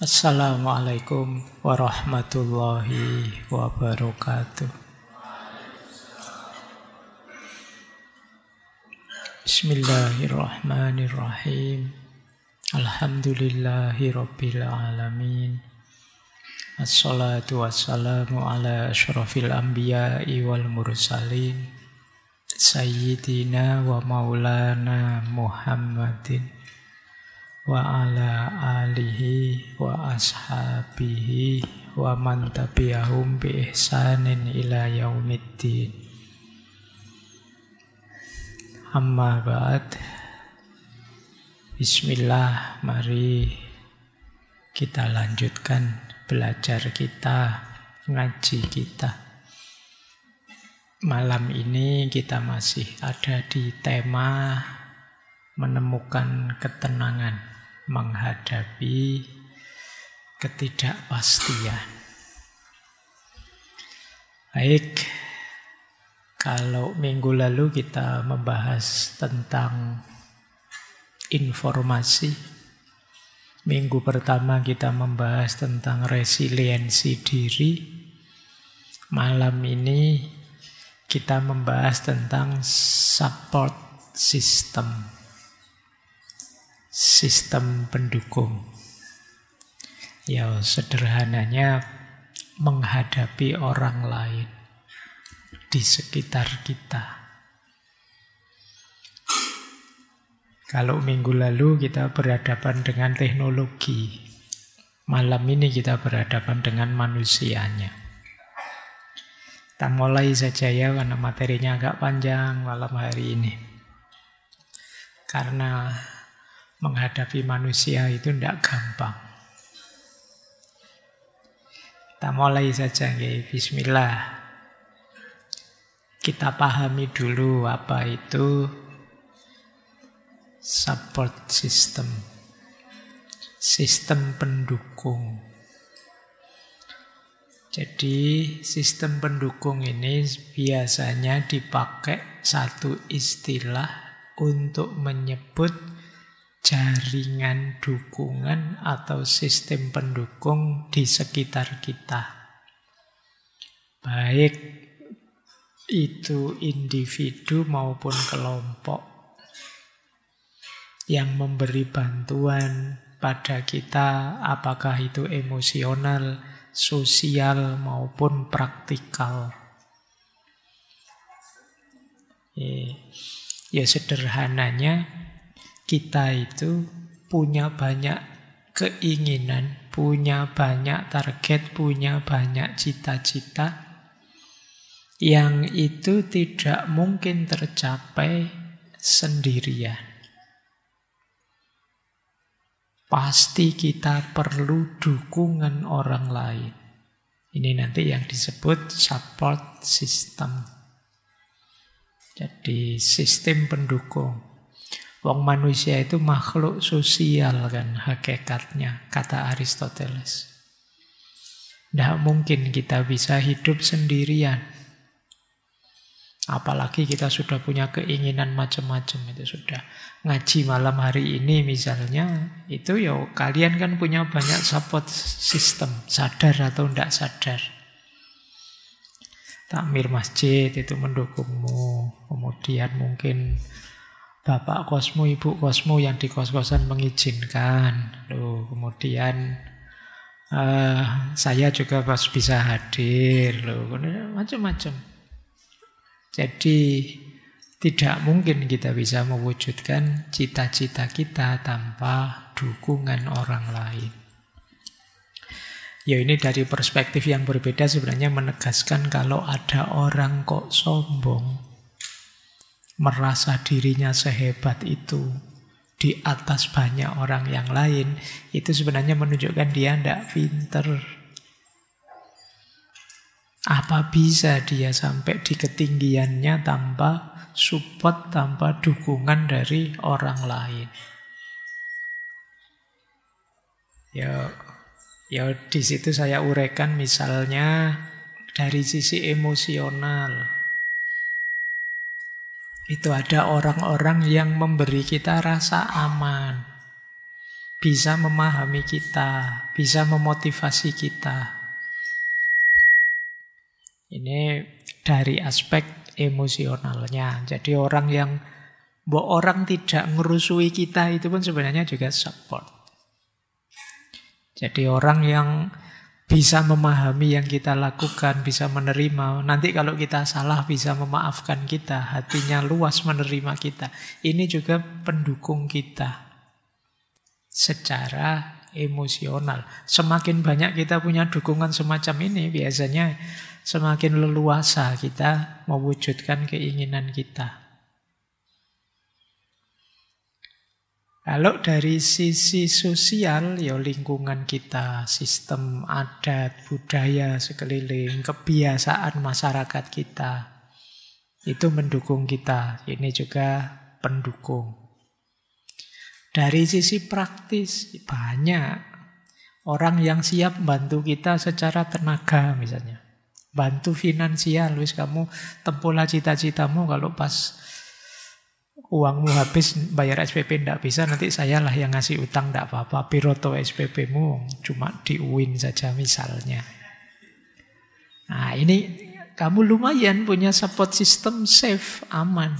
Assalamualaikum warahmatullahi wabarakatuh. Bismillahirrahmanirrahim. Alhamdulillahi rabbil alamin. Assalatu wassalamu ala asyrafil anbiya'i wal mursalin Sayyidina wa maulana Muhammadin wa ala alihi wa ashabihi wa man tabi'ahum bi ihsanin ila yaumiddin. Amma ba'd. Bismillah, mari kita lanjutkan belajar kita, ngaji kita. Malam ini kita masih ada di tema menemukan ketenangan menghadapi ketidakpastian. Baik, kalau minggu lalu kita membahas tentang informasi, minggu pertama kita membahas tentang resiliensi diri. Malam ini kita membahas tentang support system. Sistem pendukung. Ya, sederhananya menghadapi orang lain di sekitar kita. Kalau minggu lalu kita berhadapan dengan teknologi, malam ini kita berhadapan dengan manusianya. Kita mulai saja ya, karena materinya agak panjang malam hari ini. Karena menghadapi manusia itu tidak gampang. Kita mulai saja, ya. Bismillah. Kita pahami dulu apa itu support system. Sistem pendukung. Jadi sistem pendukung ini biasanya dipakai satu istilah untuk menyebut jaringan dukungan atau sistem pendukung di sekitar kita. Baik itu individu maupun kelompok yang memberi bantuan pada kita, apakah itu emosional, sosial maupun praktikal. Ya sederhananya, kita itu punya banyak keinginan, punya banyak target, punya banyak cita-cita yang itu tidak mungkin tercapai sendirian. Pasti kita perlu dukungan orang lain. Ini nanti yang disebut support system. Jadi sistem pendukung. Wong manusia itu makhluk sosial kan hakikatnya, kata Aristoteles. Tidak mungkin kita bisa hidup sendirian. Apalagi kita sudah punya keinginan macam-macam, itu sudah. Ngaji malam hari ini misalnya, itu ya kalian kan punya banyak support system, sadar atau tidak sadar. Takmir masjid itu mendukungmu, kemudian mungkin bapak kosmu, ibu kosmu yang di kos-kosan mengizinkan. Loh, kemudian saya juga pas bisa hadir. Loh, macam-macam. Jadi tidak mungkin kita bisa mewujudkan cita-cita kita tanpa dukungan orang lain. Ya ini dari perspektif yang berbeda sebenarnya menegaskan kalau ada orang kok sombong, merasa dirinya sehebat itu di atas banyak orang yang lain, itu sebenarnya menunjukkan dia tidak pinter. Apa bisa dia sampai di ketinggiannya tanpa support, tanpa dukungan dari orang lain? Ya di situ saya uraikan misalnya dari sisi emosional. Itu ada orang-orang yang memberi kita rasa aman. bisa memahami kita, bisa memotivasi kita. Ini dari aspek emosionalnya. Jadi orang tidak ngerusui kita itu pun sebenarnya juga support. Jadi orang yang bisa memahami yang kita lakukan, bisa menerima. Nanti kalau kita salah bisa memaafkan kita, hatinya luas menerima kita. Ini juga pendukung kita secara emosional. Semakin banyak kita punya dukungan semacam ini, biasanya semakin leluasa kita mewujudkan keinginan kita. Kalau dari sisi sosial, ya lingkungan kita, sistem adat, budaya sekeliling, kebiasaan masyarakat kita, itu mendukung kita. Ini juga pendukung. Dari sisi praktis, banyak orang yang siap bantu kita secara tenaga misalnya. Bantu finansial, wis kamu tempuhlah cita-citamu, kalau pas uangmu habis bayar SPP ndak bisa, nanti saya lah yang ngasih utang, ndak apa-apa. Piroto SPP-mu cuma di UIN saja misalnya. Nah ini kamu lumayan punya support system, safe, aman.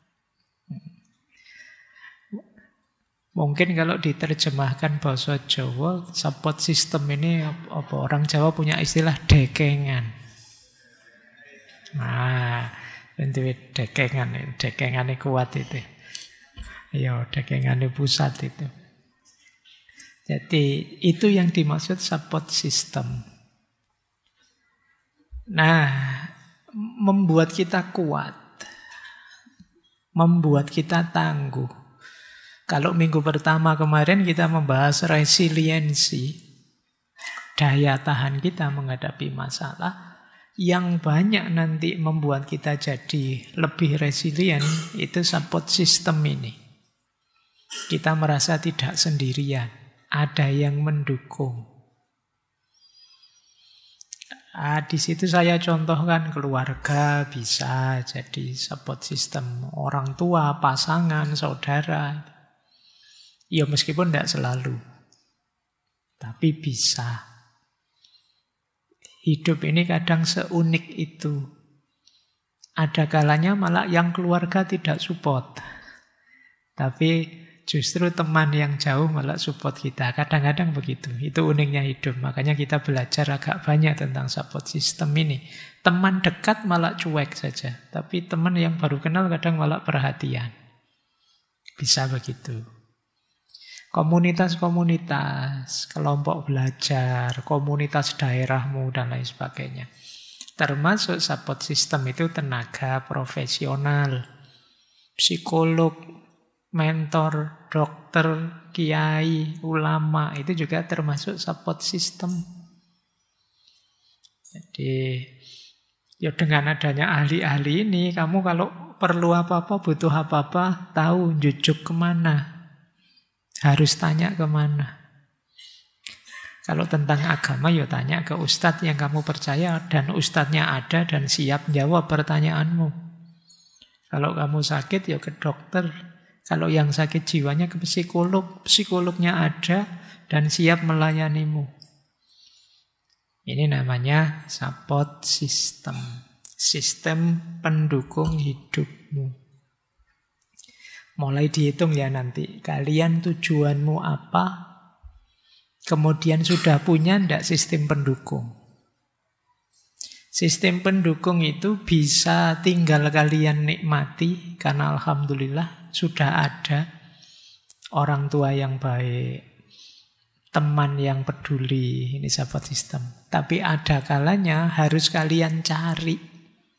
Mungkin kalau diterjemahkan bahasa Jawa, support system ini apa orang Jawa punya istilah dekengan. Nah, itu dekengan kuat itu. Ya, dekengan pusat itu. Jadi itu yang dimaksud support system. Nah, membuat kita kuat, membuat kita tangguh. Kalau minggu pertama kemarin kita membahas resiliensi, daya tahan kita menghadapi masalah, yang banyak nanti membuat kita jadi lebih resilient itu support system ini. Kita merasa tidak sendirian, ada yang mendukung. Di situ saya contohkan keluarga bisa jadi support system, orang tua, pasangan, saudara. Ya meskipun tidak selalu, tapi bisa. Hidup ini kadang seunik itu. Ada kalanya malah yang keluarga tidak support, tapi justru teman yang jauh malah support kita. Kadang-kadang begitu. Itu uniknya hidup. Makanya kita belajar agak banyak tentang support system ini. Teman dekat malah cuek saja, tapi teman yang baru kenal kadang malah perhatian. Bisa begitu. Komunitas-komunitas, kelompok belajar, komunitas daerahmu, dan lain sebagainya. Termasuk support system itu tenaga profesional, psikolog, mentor, dokter, kiai, ulama, itu juga termasuk support system. Jadi, ya dengan adanya ahli-ahli ini, kamu kalau perlu apa-apa, butuh apa-apa, tahu jujuk kemana. Harus tanya kemana. Kalau tentang agama, ya tanya ke ustadz yang kamu percaya, dan ustadznya ada dan siap jawab pertanyaanmu. Kalau kamu sakit, ya ke dokter. Kalau yang sakit jiwanya ke psikolog. Psikolognya ada dan siap melayanimu. Ini namanya support system. Sistem pendukung hidupmu. Mulai dihitung ya nanti. Kalian tujuanmu apa? Kemudian sudah punya ndak sistem pendukung? Sistem pendukung itu bisa tinggal kalian nikmati. Karena alhamdulillah sudah ada orang tua yang baik, teman yang peduli. Ini support system. Tapi ada kalanya harus kalian cari.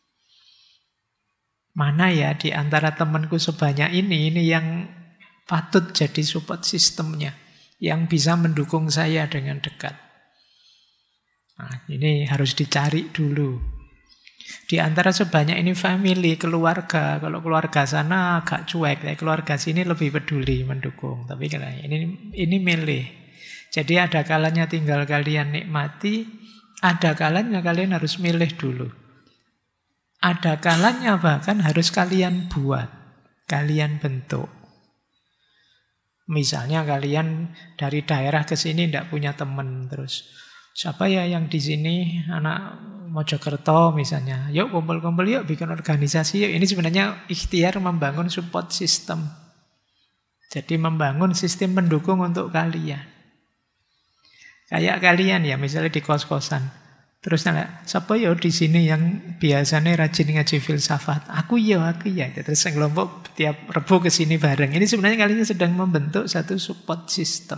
Mana ya di antara temanku sebanyak ini yang patut jadi support sistemnya, yang bisa mendukung saya dengan dekat. Nah, ini harus dicari dulu. Di antara sebanyak ini family, keluarga. Kalau keluarga sana agak cuek, keluarga sini lebih peduli, mendukung. Tapi ini milih. Jadi ada kalanya tinggal kalian nikmati, ada kalanya kalian harus milih dulu. Ada kalanya bahkan harus kalian buat, kalian bentuk. Misalnya kalian dari daerah ke sini tidak punya teman, terus siapa ya yang di sini anak Mojokerto misalnya, yuk kumpul-kumpul, yuk bikin organisasi, yuk. Ini sebenarnya ikhtiar membangun support system. Jadi membangun sistem pendukung untuk kalian. Kayak kalian ya, misalnya di kos-kosan. Terus nanya, siapa ya di sini yang biasanya rajin ngaji filsafat? Aku ya. Terus kelompok tiap Rebo ke sini bareng. Ini sebenarnya kalian sedang membentuk satu support system.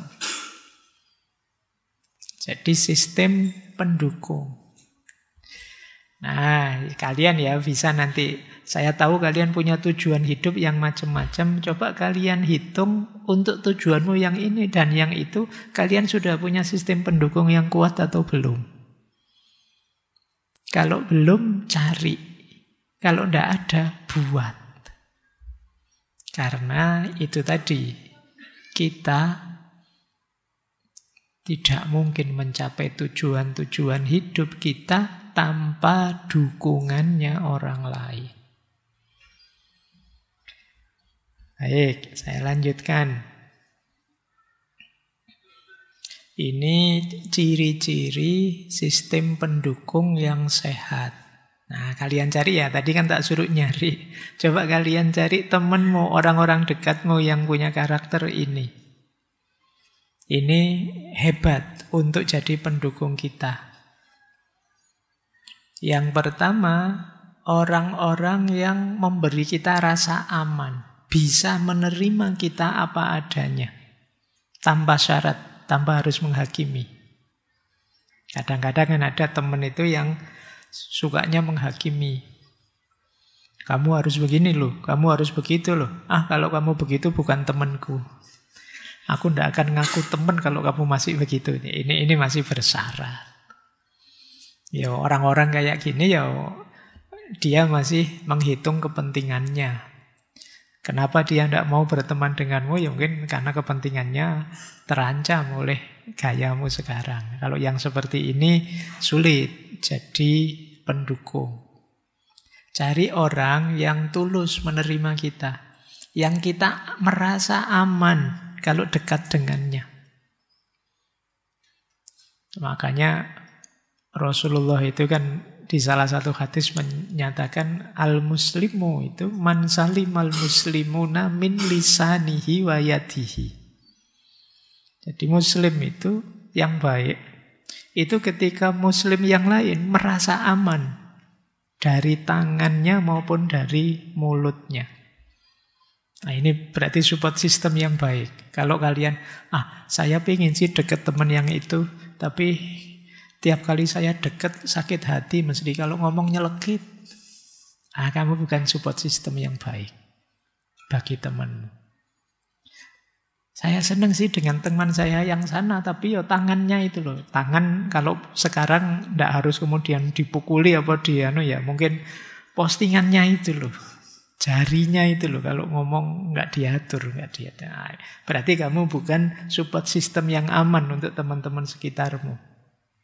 Jadi sistem pendukung. Nah, kalian ya bisa nanti, saya tahu kalian punya tujuan hidup yang macam-macam. Coba kalian hitung untuk tujuanmu yang ini dan yang itu, kalian sudah punya sistem pendukung yang kuat atau belum? Kalau belum, cari. Kalau tidak ada, buat. Karena itu tadi, kita tidak mungkin mencapai tujuan-tujuan hidup kita tanpa dukungannya orang lain. Baik, saya lanjutkan. Ini ciri-ciri sistem pendukung yang sehat. Nah, kalian cari ya, tadi kan tak suruh nyari. Coba kalian cari temanmu, orang-orang dekatmu yang punya karakter ini. Ini hebat untuk jadi pendukung kita. Yang pertama, orang-orang yang memberi kita rasa aman. Bisa menerima kita apa adanya. Tanpa syarat, tanpa harus menghakimi. Kadang-kadang kan ada teman itu yang sukanya menghakimi. Kamu harus begini loh, kamu harus begitu loh. Kalau kamu begitu bukan temanku. Aku tidak akan ngaku teman kalau kamu masih begitu. Ini masih bersyarat. Ya orang-orang kayak gini ya dia masih menghitung kepentingannya. Kenapa dia tidak mau berteman denganmu? Ya mungkin karena kepentingannya terancam oleh gayamu sekarang. Kalau yang seperti ini sulit jadi pendukung. Cari orang yang tulus menerima kita. Yang kita merasa aman kalau dekat dengannya. Makanya Rasulullah itu kan di salah satu hadis menyatakan al-muslimu itu man salimal muslimuna min lisanihi wa yadihi. Jadi muslim itu yang baik. Itu ketika muslim yang lain merasa aman dari tangannya maupun dari mulutnya. Nah ini berarti support system yang baik. Kalau kalian, saya pengen sih deket teman yang itu, tapi tiap kali saya deket sakit hati mesti kalau ngomong nyelekit. Kamu bukan support system yang baik bagi temanmu. Saya senang sih dengan teman saya yang sana, tapi ya tangannya itu loh. Tangan kalau sekarang tidak harus kemudian dipukuli apa dia, ya mungkin postingannya itu loh. Jarinya itu loh, kalau ngomong nggak diatur. Berarti kamu bukan support system yang aman untuk teman-teman sekitarmu.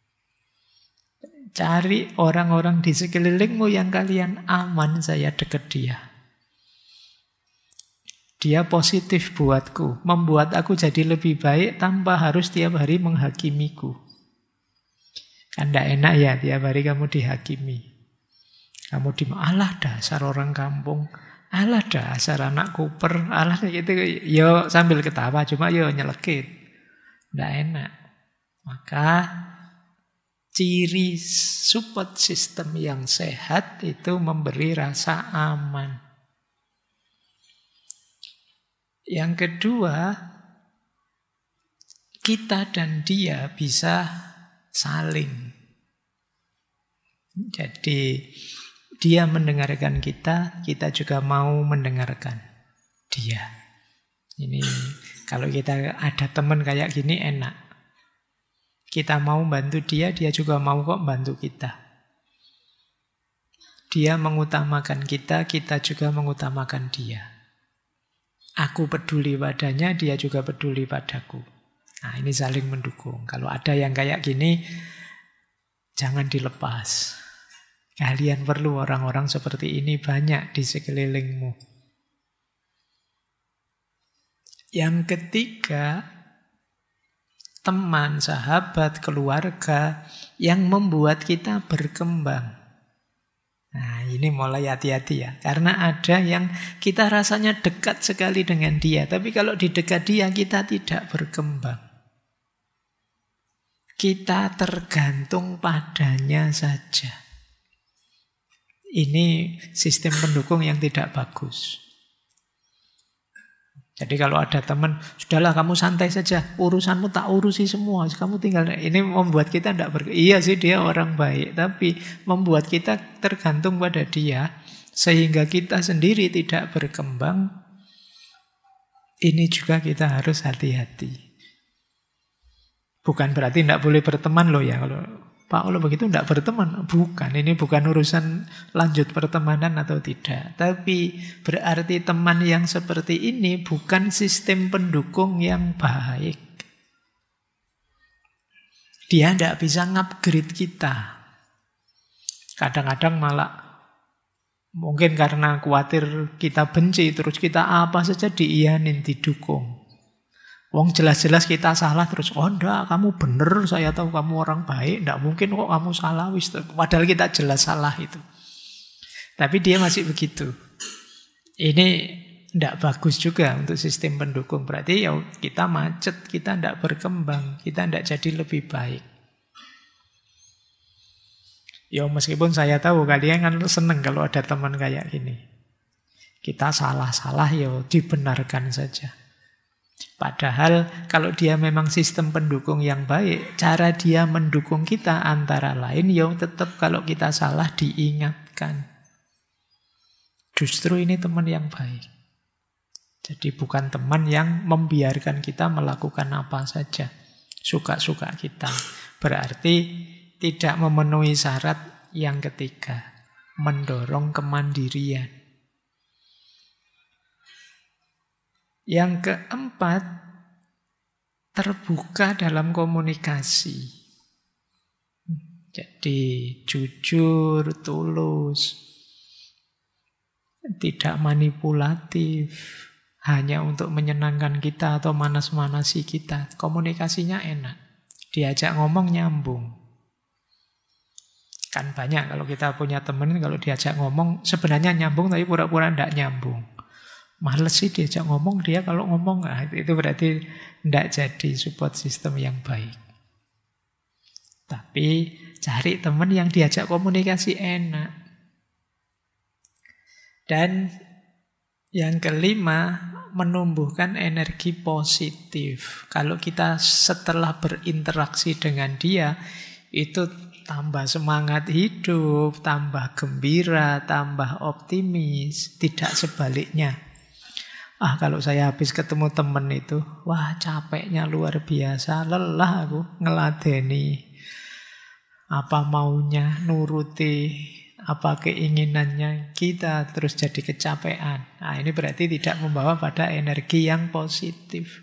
Cari orang-orang di sekelilingmu yang kalian aman saya dekat dia. Dia positif buatku, membuat aku jadi lebih baik tanpa harus tiap hari menghakimiku. Kan tidak enak ya tiap hari kamu dihakimi. Kamu alah dasar orang kampung, alah dasar anak kuper, alah gitu. Yo sambil ketawa, cuma yo nyelekit. Tidak enak. Maka ciri support system yang sehat itu memberi rasa aman. Yang kedua, kita dan dia bisa saling. Jadi dia mendengarkan kita, kita juga mau mendengarkan dia. Ini kalau kita ada teman kayak gini enak. Kita mau bantu dia, dia juga mau kok bantu kita. Dia mengutamakan kita, kita juga mengutamakan dia. Aku peduli padanya, dia juga peduli padaku. Nah, ini saling mendukung. Kalau ada yang kayak gini, jangan dilepas. Kalian perlu orang-orang seperti ini banyak di sekelilingmu. Yang ketiga, teman, sahabat, keluarga yang membuat kita berkembang. Nah, ini mulai hati-hati ya. Karena ada yang kita rasanya dekat sekali dengan dia, tapi kalau di dekat dia kita tidak berkembang. Kita tergantung padanya saja. Ini sistem pendukung yang tidak bagus. Jadi kalau ada teman, sudahlah kamu santai saja, urusanmu tak urusi semua, kamu tinggal. Ini membuat kita tidak iya sih dia orang baik, tapi membuat kita tergantung pada dia, sehingga kita sendiri tidak berkembang. Ini juga kita harus hati-hati. Bukan berarti tidak boleh berteman loh ya, kalau begitu tidak berteman. Bukan, ini bukan urusan lanjut pertemanan atau tidak. Tapi berarti teman yang seperti ini bukan sistem pendukung yang baik. Dia tidak bisa ngupgrade kita. Kadang-kadang malah mungkin karena khawatir kita benci, terus kita apa saja diiyanin, didukung. Wong jelas-jelas kita salah terus, oh enggak, kamu bener, saya tahu kamu orang baik, enggak mungkin kok kamu salah, wis. Padahal kita jelas salah itu. Tapi dia masih begitu. Ini enggak bagus juga untuk sistem pendukung. Berarti ya kita macet, kita enggak berkembang, kita enggak jadi lebih baik. Ya meskipun saya tahu kalian kan seneng kalau ada teman kayak gini. Kita salah-salah ya dibenarkan saja. Padahal kalau dia memang sistem pendukung yang baik, cara dia mendukung kita antara lain ya tetap kalau kita salah diingatkan. Justru ini teman yang baik. Jadi bukan teman yang membiarkan kita melakukan apa saja, suka-suka kita. Berarti tidak memenuhi syarat yang ketiga, mendorong kemandirian. Yang keempat, terbuka dalam komunikasi. Jadi jujur, tulus, tidak manipulatif, hanya untuk menyenangkan kita atau manas-manasi kita. Komunikasinya enak, diajak ngomong nyambung. Kan banyak kalau kita punya teman, kalau diajak ngomong sebenarnya nyambung tapi pura-pura tidak nyambung. Males sih diajak ngomong, dia kalau ngomong itu berarti tidak jadi support system yang baik. Tapi cari teman yang diajak komunikasi enak. Dan yang kelima, menumbuhkan energi positif. Kalau kita setelah berinteraksi dengan dia, itu tambah semangat hidup, tambah gembira, tambah optimis, tidak sebaliknya. Kalau saya habis ketemu temen itu, wah capeknya luar biasa, lelah aku ngeladeni apa maunya, nuruti apa keinginannya kita, terus jadi kecapean. Ini berarti tidak membawa pada energi yang positif.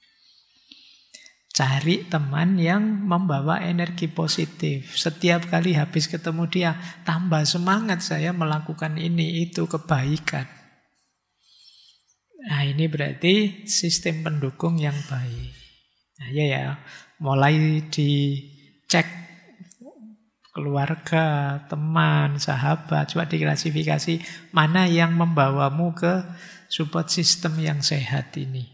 Cari teman yang membawa energi positif. Setiap kali habis ketemu dia, tambah semangat saya melakukan ini, itu kebaikan. Ini berarti sistem pendukung yang baik. Ya, mulai dicek keluarga, teman, sahabat, coba diklasifikasi mana yang membawamu ke support system yang sehat ini.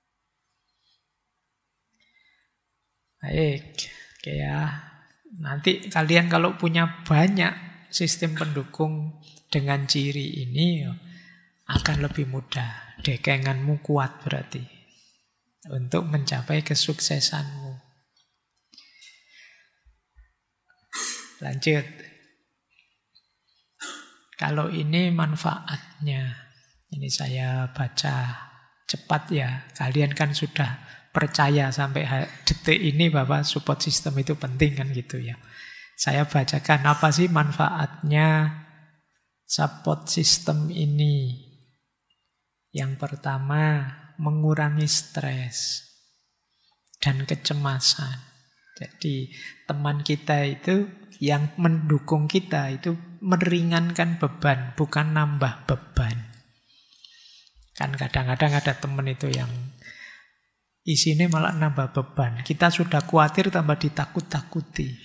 Baik, oke ya. Nanti kalian kalau punya banyak sistem pendukung dengan ciri ini, akan lebih mudah. Dekenganmu kuat berarti untuk mencapai kesuksesanmu. Lanjut. Kalau ini manfaatnya, ini saya baca cepat ya. Kalian kan sudah percaya sampai detik ini bahwa support system itu penting kan gitu ya. Saya bacakan apa sih manfaatnya support system ini. Yang pertama, mengurangi stres dan kecemasan. Jadi teman kita itu yang mendukung kita itu meringankan beban, bukan nambah beban. Kan kadang-kadang ada teman itu yang Isinya malah nambah beban. Kita sudah khawatir tambah ditakut-takuti.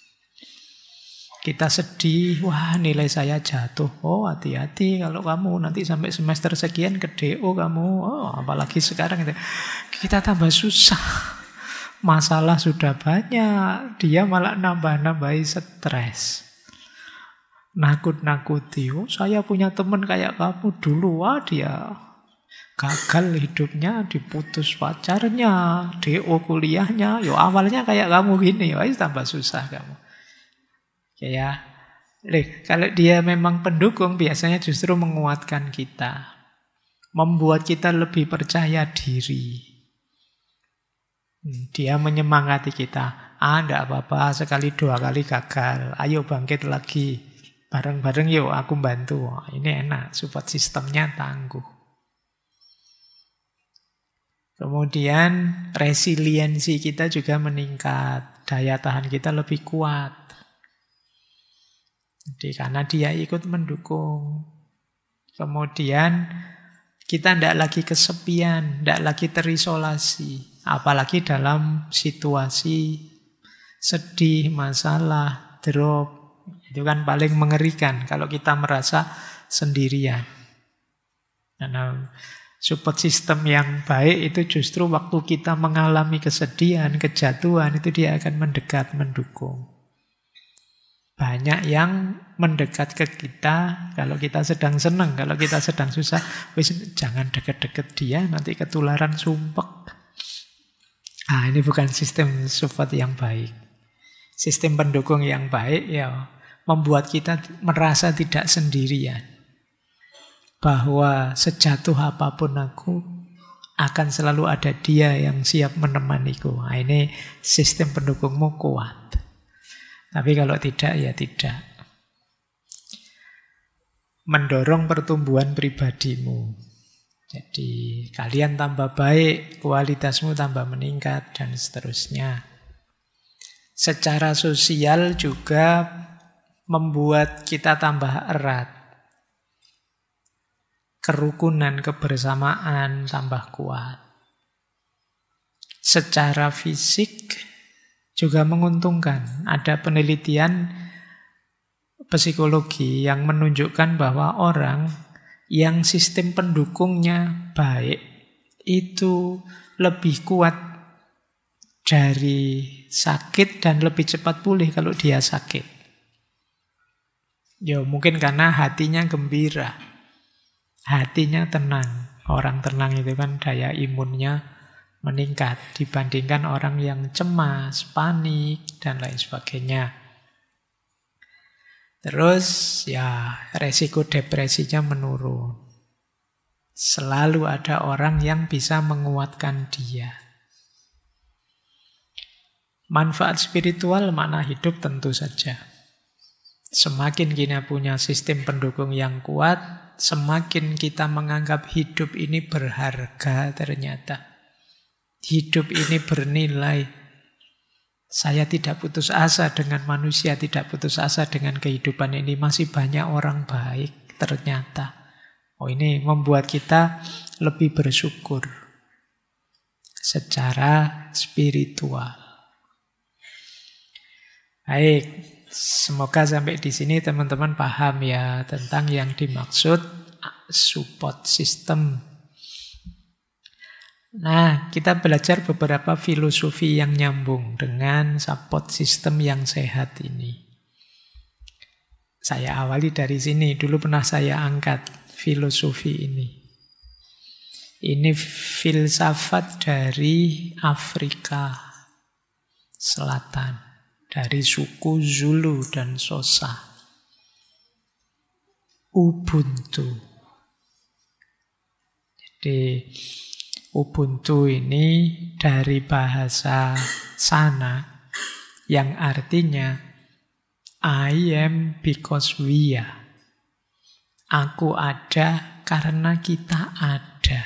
Kita sedih, wah nilai saya jatuh. Oh hati-hati kalau kamu nanti sampai semester sekian ke DO kamu. Oh apalagi sekarang itu. Kita tambah susah. Masalah sudah banyak. Dia malah nambah-nambahi stres. Nakut-nakuti. Oh saya punya teman kayak kamu dulu. Wah dia gagal hidupnya, diputus pacarnya, DO kuliahnya. Yo awalnya kayak kamu gini. Wah tambah susah kamu. Ya, kalau dia memang pendukung biasanya justru menguatkan kita, membuat kita lebih percaya diri. Dia menyemangati kita. Enggak apa-apa, sekali dua kali gagal. Ayo bangkit lagi, bareng-bareng yuk aku bantu. Ini enak, support sistemnya tangguh. Kemudian resiliensi kita juga meningkat, daya tahan kita lebih kuat. Jadi karena dia ikut mendukung. Kemudian kita tidak lagi kesepian, tidak lagi terisolasi. Apalagi dalam situasi sedih, masalah, drop. Itu kan paling mengerikan kalau kita merasa sendirian. Karena support system yang baik itu justru waktu kita mengalami kesedihan, kejatuhan, itu dia akan mendekat, mendukung. Banyak yang mendekat ke kita kalau kita sedang senang, kalau kita sedang susah, wis jangan deket-deket dia, nanti ketularan sumpek. Ini bukan sistem support yang baik. Sistem pendukung yang baik ya membuat kita merasa tidak sendirian. Bahwa sejatuh apapun aku akan selalu ada dia yang siap menemaniku. Ini sistem pendukungmu kuat. Tapi kalau tidak, ya tidak. Mendorong pertumbuhan pribadimu. Jadi kalian tambah baik, kualitasmu tambah meningkat, dan seterusnya. Secara sosial juga membuat kita tambah erat. Kerukunan, kebersamaan tambah kuat. Secara fisik juga menguntungkan. Ada penelitian psikologi yang menunjukkan bahwa orang yang sistem pendukungnya baik itu lebih kuat dari sakit dan lebih cepat pulih kalau dia sakit. Ya mungkin karena hatinya gembira, hatinya tenang. Orang tenang itu kan daya imunnya meningkat dibandingkan orang yang cemas, panik, dan lain sebagainya. Terus ya resiko depresinya menurun. Selalu ada orang yang bisa menguatkan dia. Manfaat spiritual makna hidup tentu saja. Semakin kita punya sistem pendukung yang kuat, semakin kita menganggap hidup ini berharga ternyata. Hidup ini bernilai. Saya tidak putus asa dengan manusia, tidak putus asa dengan kehidupan ini. Masih banyak orang baik ternyata. Ini membuat kita lebih bersyukur secara spiritual. Baik, semoga sampai di sini teman-teman paham ya tentang yang dimaksud support system. Nah, kita belajar beberapa filosofi yang nyambung dengan support system yang sehat ini. Saya awali dari sini, dulu pernah saya angkat filosofi ini. Ini filsafat dari Afrika Selatan, dari suku Zulu dan Xhosa. Ubuntu. Jadi Ubuntu ini dari bahasa sana yang artinya I am because we are. Aku ada karena kita ada.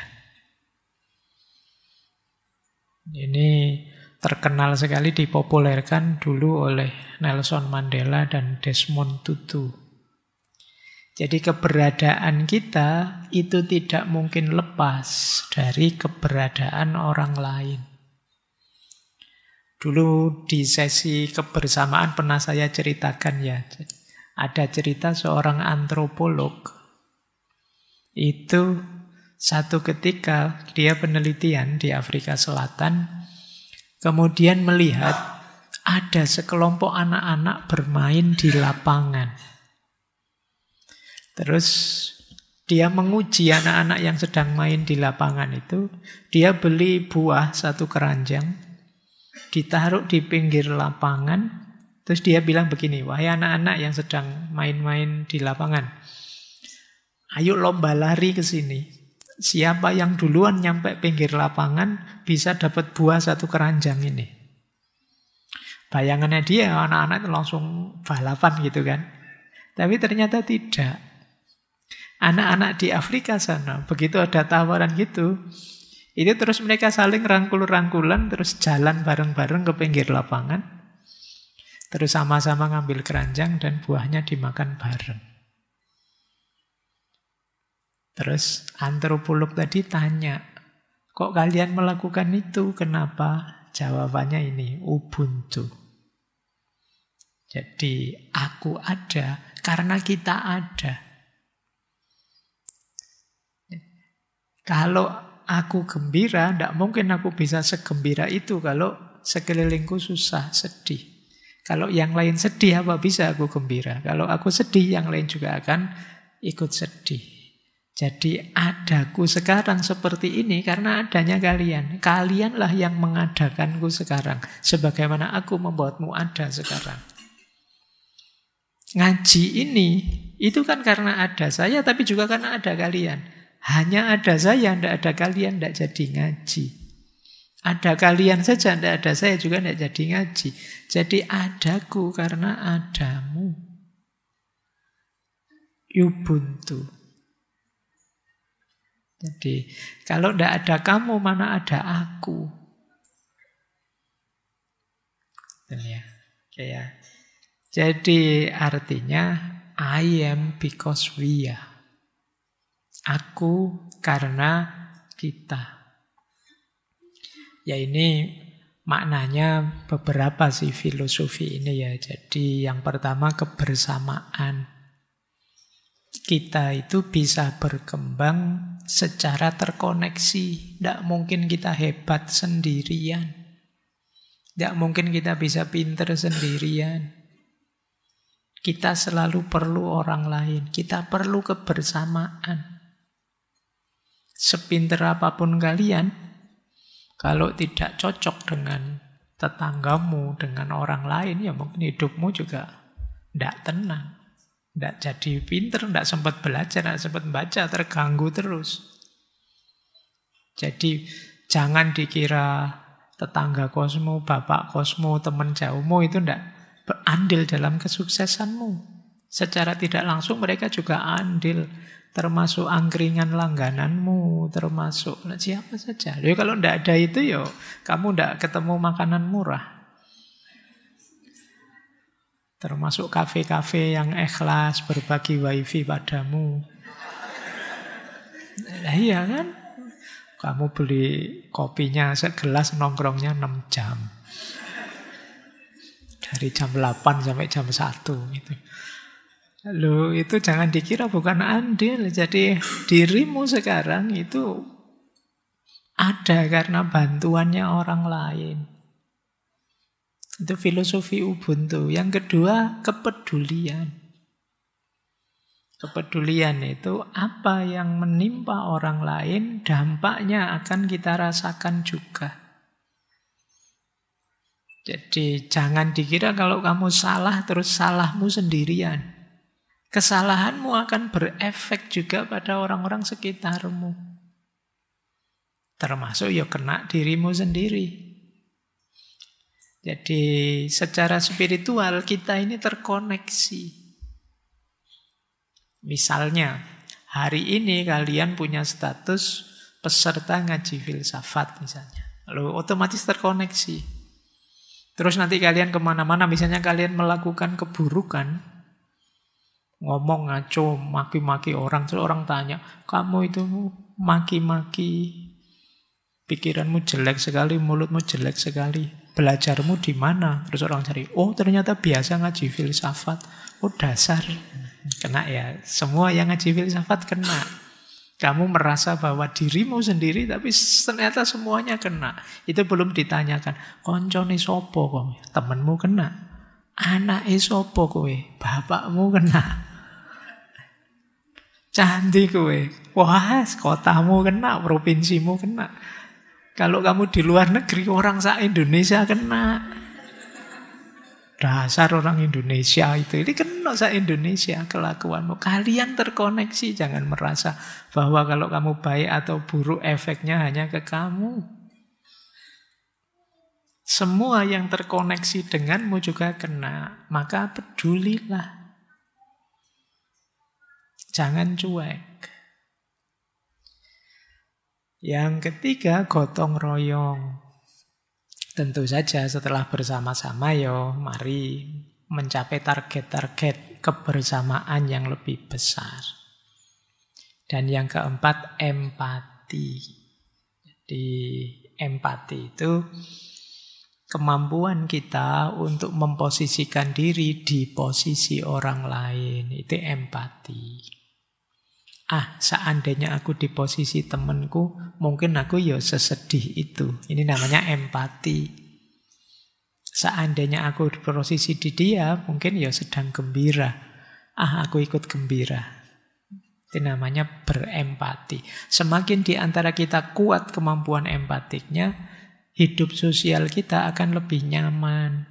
Ini terkenal sekali dipopulerkan dulu oleh Nelson Mandela dan Desmond Tutu. Jadi keberadaan kita itu tidak mungkin lepas dari keberadaan orang lain. Dulu di sesi kebersamaan pernah saya ceritakan ya. Ada cerita seorang antropolog. Itu satu ketika dia penelitian di Afrika Selatan. Kemudian melihat ada sekelompok anak-anak bermain di lapangan. Terus dia menguji anak-anak yang sedang main di lapangan itu. Dia beli buah satu keranjang, ditaruh di pinggir lapangan. Terus dia bilang begini, wahai anak-anak yang sedang main-main di lapangan, ayo lomba lari ke sini. Siapa yang duluan nyampe pinggir lapangan bisa dapat buah satu keranjang ini. Bayangannya dia, anak-anak itu langsung balapan gitu kan. Tapi ternyata tidak. Anak-anak di Afrika sana, begitu ada tawaran gitu, itu terus mereka saling rangkul-rangkulan, terus jalan bareng-bareng ke pinggir lapangan, terus sama-sama ngambil keranjang dan buahnya dimakan bareng. Terus antropolog tadi tanya, kok kalian melakukan itu? Kenapa? Jawabannya ini, Ubuntu. Jadi aku ada karena kita ada. Kalau aku gembira, tidak mungkin aku bisa segembira itu kalau sekelilingku susah, sedih. Kalau yang lain sedih, apa bisa aku gembira? Kalau aku sedih, yang lain juga akan ikut sedih. Jadi adaku sekarang seperti ini karena adanya kalian. Kalianlah yang mengadakanku sekarang. Sebagaimana aku membuatmu ada sekarang. Ngaji ini, itu kan karena ada saya, tapi juga karena ada kalian. Hanya ada saya, tidak ada kalian, tidak jadi ngaji. Ada kalian saja, tidak ada saya juga tidak jadi ngaji. Jadi adaku karena adamu. Ubuntu. Jadi kalau tidak ada kamu, mana ada aku. Ya. Jadi artinya I am because we are. Aku karena kita. Ya ini maknanya beberapa sih filosofi ini ya. Jadi yang pertama kebersamaan. Kita itu bisa berkembang secara terkoneksi. Tidak mungkin kita hebat sendirian. Tidak mungkin kita bisa pinter sendirian. Kita selalu perlu orang lain. Kita perlu kebersamaan. Sepinter apapun kalian, kalau tidak cocok dengan tetanggamu, dengan orang lain, ya mungkin hidupmu juga tidak tenang. Tidak jadi pinter, tidak sempat belajar, tidak sempat baca, terganggu terus. Jadi jangan dikira tetangga kosmu, bapak kosmu, teman jauhmu itu tidak berandil dalam kesuksesanmu. Secara tidak langsung mereka juga andil. Termasuk angkringan langgananmu, termasuk siapa saja. Jadi kalau tidak ada itu, yo kamu tidak ketemu makanan murah. Termasuk kafe-kafe yang ikhlas berbagi wifi padamu. Nah, iya kan? Kamu beli kopinya segelas nongkrongnya 6 jam. Dari jam 8 sampai jam 1 gitu. Loh, itu jangan dikira bukan andil. Jadi dirimu sekarang itu ada karena bantuannya orang lain. Itu filosofi Ubuntu. Yang kedua, kepedulian. Kepedulian itu apa yang menimpa orang lain, dampaknya akan kita rasakan juga. Jadi jangan dikira kalau kamu salah terus salahmu sendirian. Kesalahanmu akan berefek juga pada orang-orang sekitarmu. Termasuk ya kena dirimu sendiri. Jadi secara spiritual kita ini terkoneksi. Misalnya, hari ini kalian punya status peserta ngaji filsafat misalnya. Lalu otomatis terkoneksi. Terus nanti kalian kemana-mana, misalnya kalian melakukan keburukan, ngomong ngaco, maki-maki orang, terus orang tanya, kamu itu maki-maki, pikiranmu jelek sekali, mulutmu jelek sekali, belajarmu di mana? Terus orang cari, oh ternyata biasa ngaji filsafat, oh dasar. Kena ya, semua yang ngaji filsafat kena. Kamu merasa bahwa dirimu sendiri, tapi ternyata semuanya kena. Itu belum ditanyakan, koncone sopo kowe? Temenmu kena. Anake sopo kowe? Bapakmu kena. Candi kowe. Wah, kotamu kena, provinsimu kena. Kalau kamu di luar negeri, orang se-Indonesia kena. Dasar orang Indonesia itu. Ini kena se-Indonesia kelakuanmu. Kalian terkoneksi, jangan merasa bahwa kalau kamu baik atau buruk efeknya hanya ke kamu. Semua yang terkoneksi denganmu juga kena. Maka pedulilah. Jangan cuek. Yang ketiga, gotong royong. Tentu saja setelah bersama-sama mari mencapai target-target kebersamaan yang lebih besar. Dan yang keempat, empati. Jadi empati itu kemampuan kita untuk memposisikan diri di posisi orang lain. Itu empati. Seandainya aku di posisi temanku, mungkin aku sesedih itu. Ini namanya empati. Seandainya aku di posisi di dia, mungkin sedang gembira. Aku ikut gembira. Itu namanya berempati. Semakin di antara kita kuat kemampuan empatiknya, hidup sosial kita akan lebih nyaman.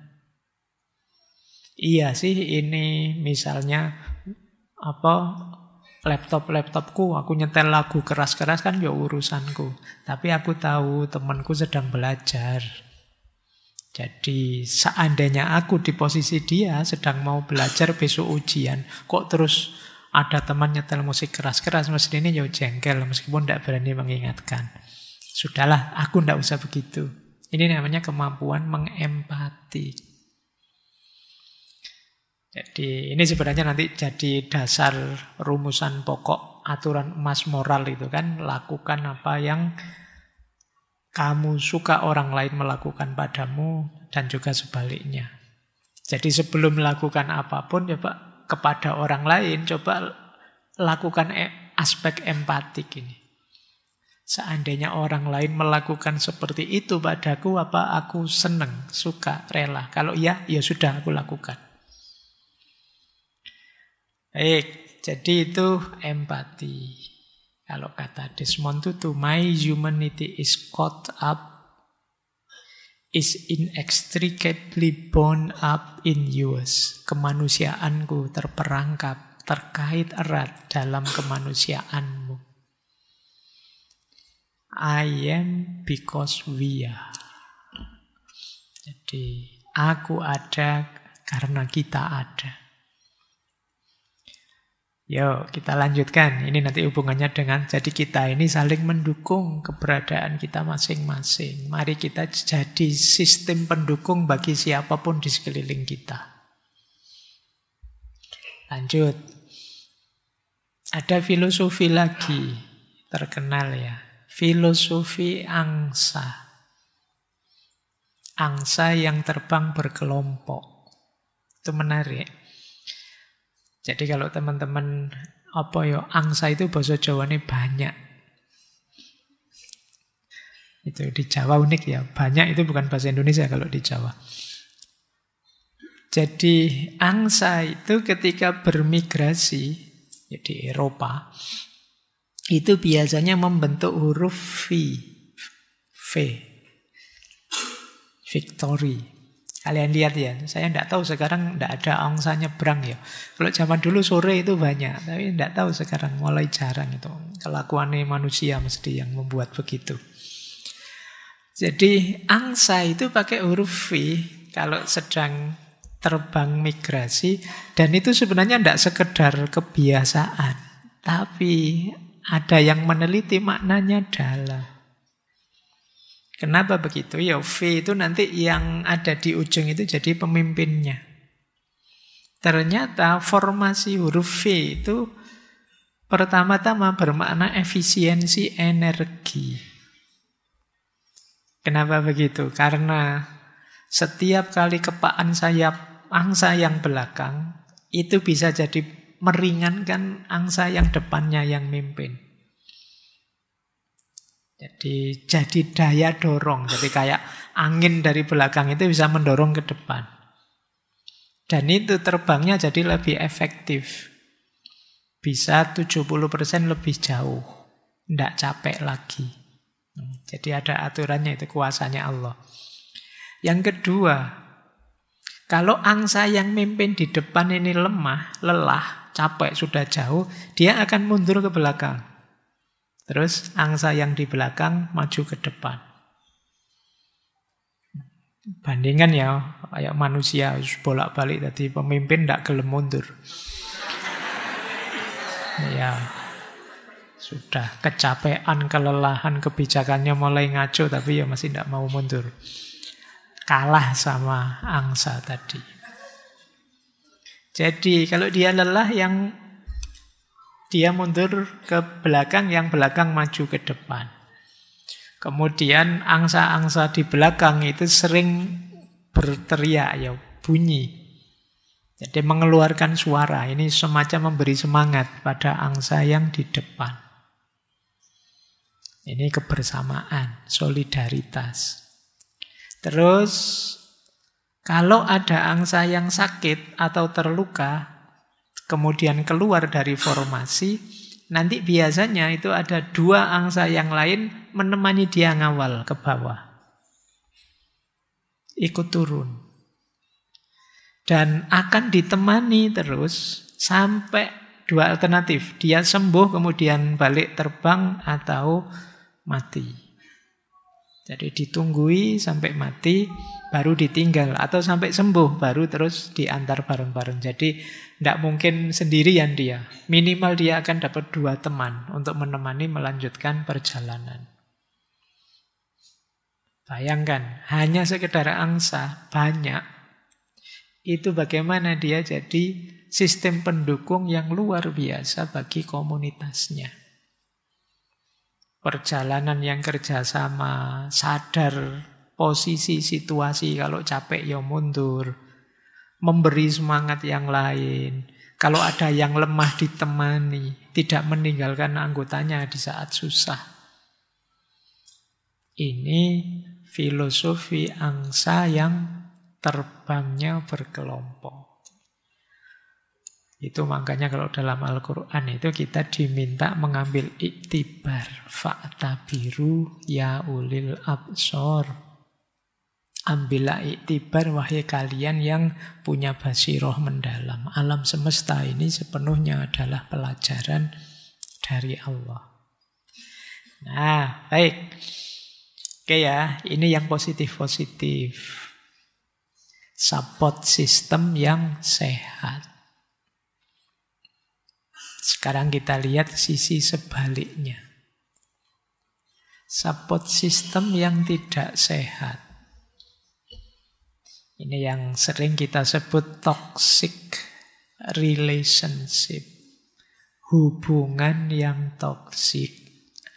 Iya sih, ini misalnya laptopku, aku nyetel lagu keras-keras kan urusanku. Tapi aku tahu temanku sedang belajar. Jadi seandainya aku di posisi dia sedang mau belajar besok ujian, kok terus ada teman nyetel musik keras-keras, mesti ini jengkel meskipun tidak berani mengingatkan. Sudahlah, aku tidak usah begitu. Ini namanya kemampuan mengempati. Jadi ini sebenarnya nanti jadi dasar rumusan pokok aturan emas moral itu kan. Lakukan apa yang kamu suka orang lain melakukan padamu dan juga sebaliknya. Jadi sebelum melakukan apapun kepada orang lain, coba lakukan aspek empatik ini. Seandainya orang lain melakukan seperti itu padaku, apa aku senang, suka, rela? Kalau iya, ya sudah aku lakukan. Baik, jadi itu empati. Kalau kata Desmond Tutu, my humanity is caught up, is inextricably bound up in yours. Kemanusiaanku terperangkap, terkait erat dalam kemanusiaanmu. I am because we are. Jadi, aku ada karena kita ada. Yuk, kita lanjutkan. Ini nanti hubungannya dengan, jadi kita ini saling mendukung keberadaan kita masing-masing. Mari kita jadi sistem pendukung bagi siapapun di sekeliling kita. Lanjut. Ada filosofi lagi, terkenal ya. Filosofi angsa. Angsa yang terbang berkelompok. Itu menarik. Jadi kalau teman-teman angsa itu bahasa Jawa ini banyak. Itu di Jawa unik ya. Banyak itu bukan bahasa Indonesia kalau di Jawa. Jadi angsa itu ketika bermigrasi di Eropa, itu biasanya membentuk huruf V. Victory. Kalian lihat ya, saya tidak tahu sekarang tidak ada angsa nyebrang ya. Kalau zaman dulu sore itu banyak, tapi tidak tahu sekarang mulai jarang itu. Kelakuannya manusia mesti yang membuat begitu. Jadi angsa itu pakai huruf V kalau sedang terbang migrasi, dan itu sebenarnya tidak sekedar kebiasaan, tapi ada yang meneliti maknanya dalam. Kenapa begitu? Ya V itu nanti yang ada di ujung itu jadi pemimpinnya. Ternyata formasi huruf V itu pertama-tama bermakna efisiensi energi. Kenapa begitu? Karena setiap kali kepaan sayap angsa yang belakang, itu bisa jadi meringankan angsa yang depannya yang mimpin. Jadi daya dorong. Jadi kayak angin dari belakang itu bisa mendorong ke depan. Dan itu terbangnya jadi lebih efektif. Bisa 70% lebih jauh. Tidak capek lagi. Jadi ada aturannya, itu kuasanya Allah. Yang kedua, kalau angsa yang mimpin di depan ini lemah, lelah, capek, sudah jauh, dia akan mundur ke belakang. Terus angsa yang di belakang maju ke depan. Bandingkan ya, kayak manusia bolak-balik tadi, pemimpin tidak gelem mundur. Ya, sudah kecapean, kelelahan, kebijakannya mulai ngaco, tapi ya masih tidak mau mundur. Kalah sama angsa tadi. Jadi kalau dia lelah, yang dia mundur ke belakang, yang belakang maju ke depan. Kemudian angsa-angsa di belakang itu sering berteriak, ya bunyi. Jadi mengeluarkan suara. Ini semacam memberi semangat pada angsa yang di depan. Ini kebersamaan, solidaritas. Terus kalau ada angsa yang sakit atau terluka, kemudian keluar dari formasi, nanti biasanya itu ada dua angsa yang lain menemani dia ngawal ke bawah. Ikut turun. Dan akan ditemani terus sampai dua alternatif. Dia sembuh kemudian balik terbang atau mati. Jadi ditunggui sampai mati baru ditinggal. Atau sampai sembuh baru terus diantar bareng-bareng. Jadi tidak mungkin sendirian dia. Minimal dia akan dapat dua teman untuk menemani melanjutkan perjalanan. Bayangkan, hanya sekedar angsa banyak. Itu bagaimana dia jadi sistem pendukung yang luar biasa bagi komunitasnya. Perjalanan yang kerjasama, sadar posisi situasi, kalau capek ya mundur, memberi semangat yang lain. Kalau ada yang lemah ditemani, tidak meninggalkan anggotanya di saat susah. Ini filosofi angsa yang terbangnya berkelompok. Itu makanya kalau dalam Al-Quran itu kita diminta mengambil iktibar. Fa'tabiru ya ulil absor. Ambillah iktibar wahai kalian yang punya basiroh mendalam. Alam semesta ini sepenuhnya adalah pelajaran dari Allah. Nah, baik. Oke ya, ini yang positif-positif. Support system yang sehat. Sekarang kita lihat sisi sebaliknya. Support system yang tidak sehat. Ini yang sering kita sebut toxic relationship. Hubungan yang toksik.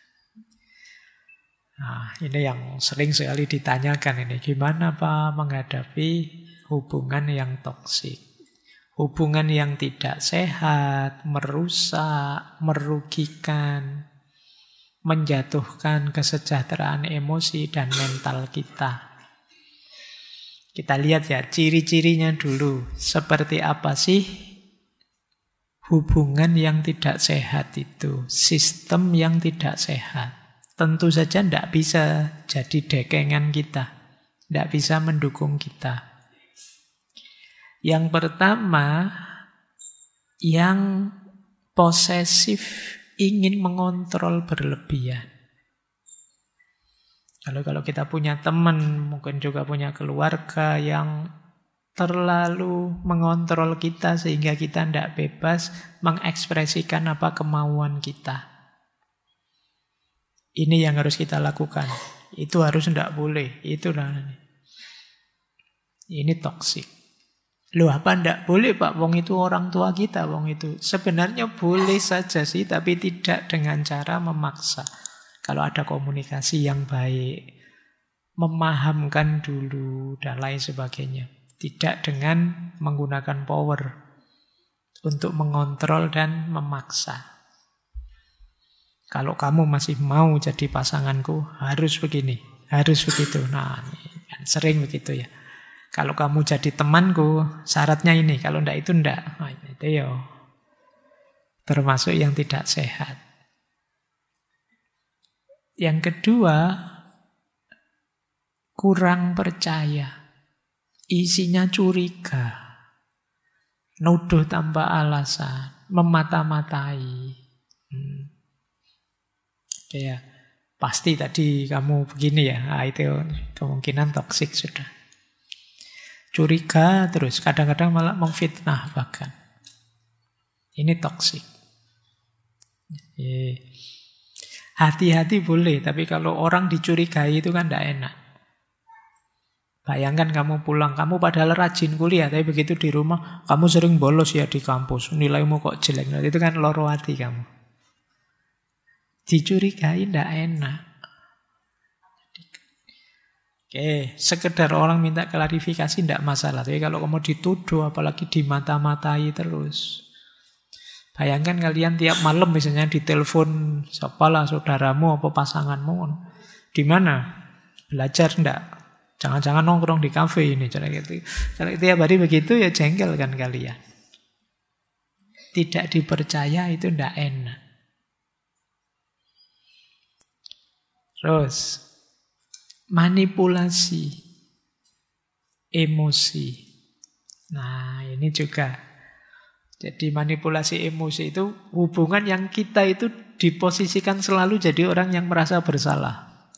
Nah, ini yang sering sekali ditanyakan ini. Gimana Pak menghadapi hubungan yang toksik? Hubungan yang tidak sehat, merusak, merugikan, menjatuhkan kesejahteraan emosi dan mental kita. Kita lihat ya, ciri-cirinya dulu. Seperti apa sih hubungan yang tidak sehat itu? Sistem yang tidak sehat. Tentu saja tidak bisa jadi dekengan kita. Tidak bisa mendukung kita. Yang pertama, yang posesif, ingin mengontrol berlebihan. Kalau kita punya teman, mungkin juga punya keluarga yang terlalu mengontrol kita sehingga kita tidak bebas mengekspresikan apa kemauan kita. Ini yang harus kita lakukan. Itu harus tidak boleh. Ini toksik. Loh apa ndak boleh Pak? Wong itu orang tua kita, wong itu. Sebenarnya boleh saja sih, tapi tidak dengan cara memaksa. Kalau ada komunikasi yang baik, memahamkan dulu dan lain sebagainya. Tidak dengan menggunakan power untuk mengontrol dan memaksa. Kalau kamu masih mau jadi pasanganku, harus begini, harus begitu. Nah, kan sering begitu ya. Kalau kamu jadi temanku, syaratnya ini. Kalau ndak itu ndak. Nah, itu ya termasuk yang tidak sehat. Yang kedua, kurang percaya. Isinya curiga. Nuduh tanpa alasan. Memata-matai. Ya, pasti tadi kamu begini ya. Nah, itu kemungkinan toksik sudah. Curiga terus, kadang-kadang malah memfitnah bahkan. Ini toksik. Hati-hati boleh, tapi kalau orang dicurigai itu kan tidak enak. Bayangkan kamu pulang, kamu padahal rajin kuliah, tapi begitu di rumah, kamu sering bolos ya di kampus, nilaimu kok jelek. Itu kan loro hati kamu. Dicurigai tidak enak. Oke, sekedar orang minta klarifikasi tidak masalah. Tapi kalau kamu dituduh, apalagi dimata-matai terus. Bayangkan kalian tiap malam misalnya ditelepon siapalah saudaramu apa pasanganmu. Di mana? Belajar enggak? Jangan-jangan nongkrong di kafe ini. Kalau tiap hari begitu ya jengkel kan kalian. Tidak dipercaya itu tidak enak. Terus manipulasi emosi. Nah, ini juga. Jadi manipulasi emosi itu hubungan yang kita itu diposisikan selalu jadi orang yang merasa bersalah.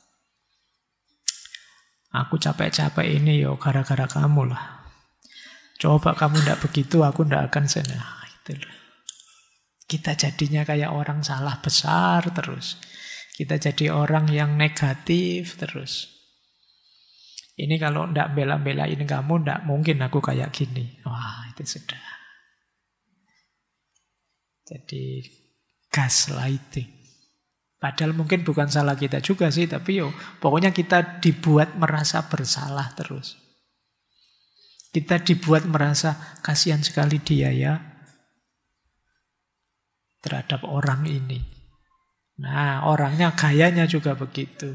Aku capek-capek ini yo gara-gara kamu lah. Coba kamu ndak begitu, aku ndak akan senang. Nah, itu loh. Kita jadinya kayak orang salah besar terus. Kita jadi orang yang negatif terus. Ini kalau ndak bela-belain kamu, ndak mungkin aku kayak gini. Wah, itu sudah. Jadi gaslighting. Padahal mungkin bukan salah kita juga sih, tapi pokoknya kita dibuat merasa bersalah terus. Kita dibuat merasa kasihan sekali dia ya terhadap orang ini. Nah, orangnya gayanya juga begitu.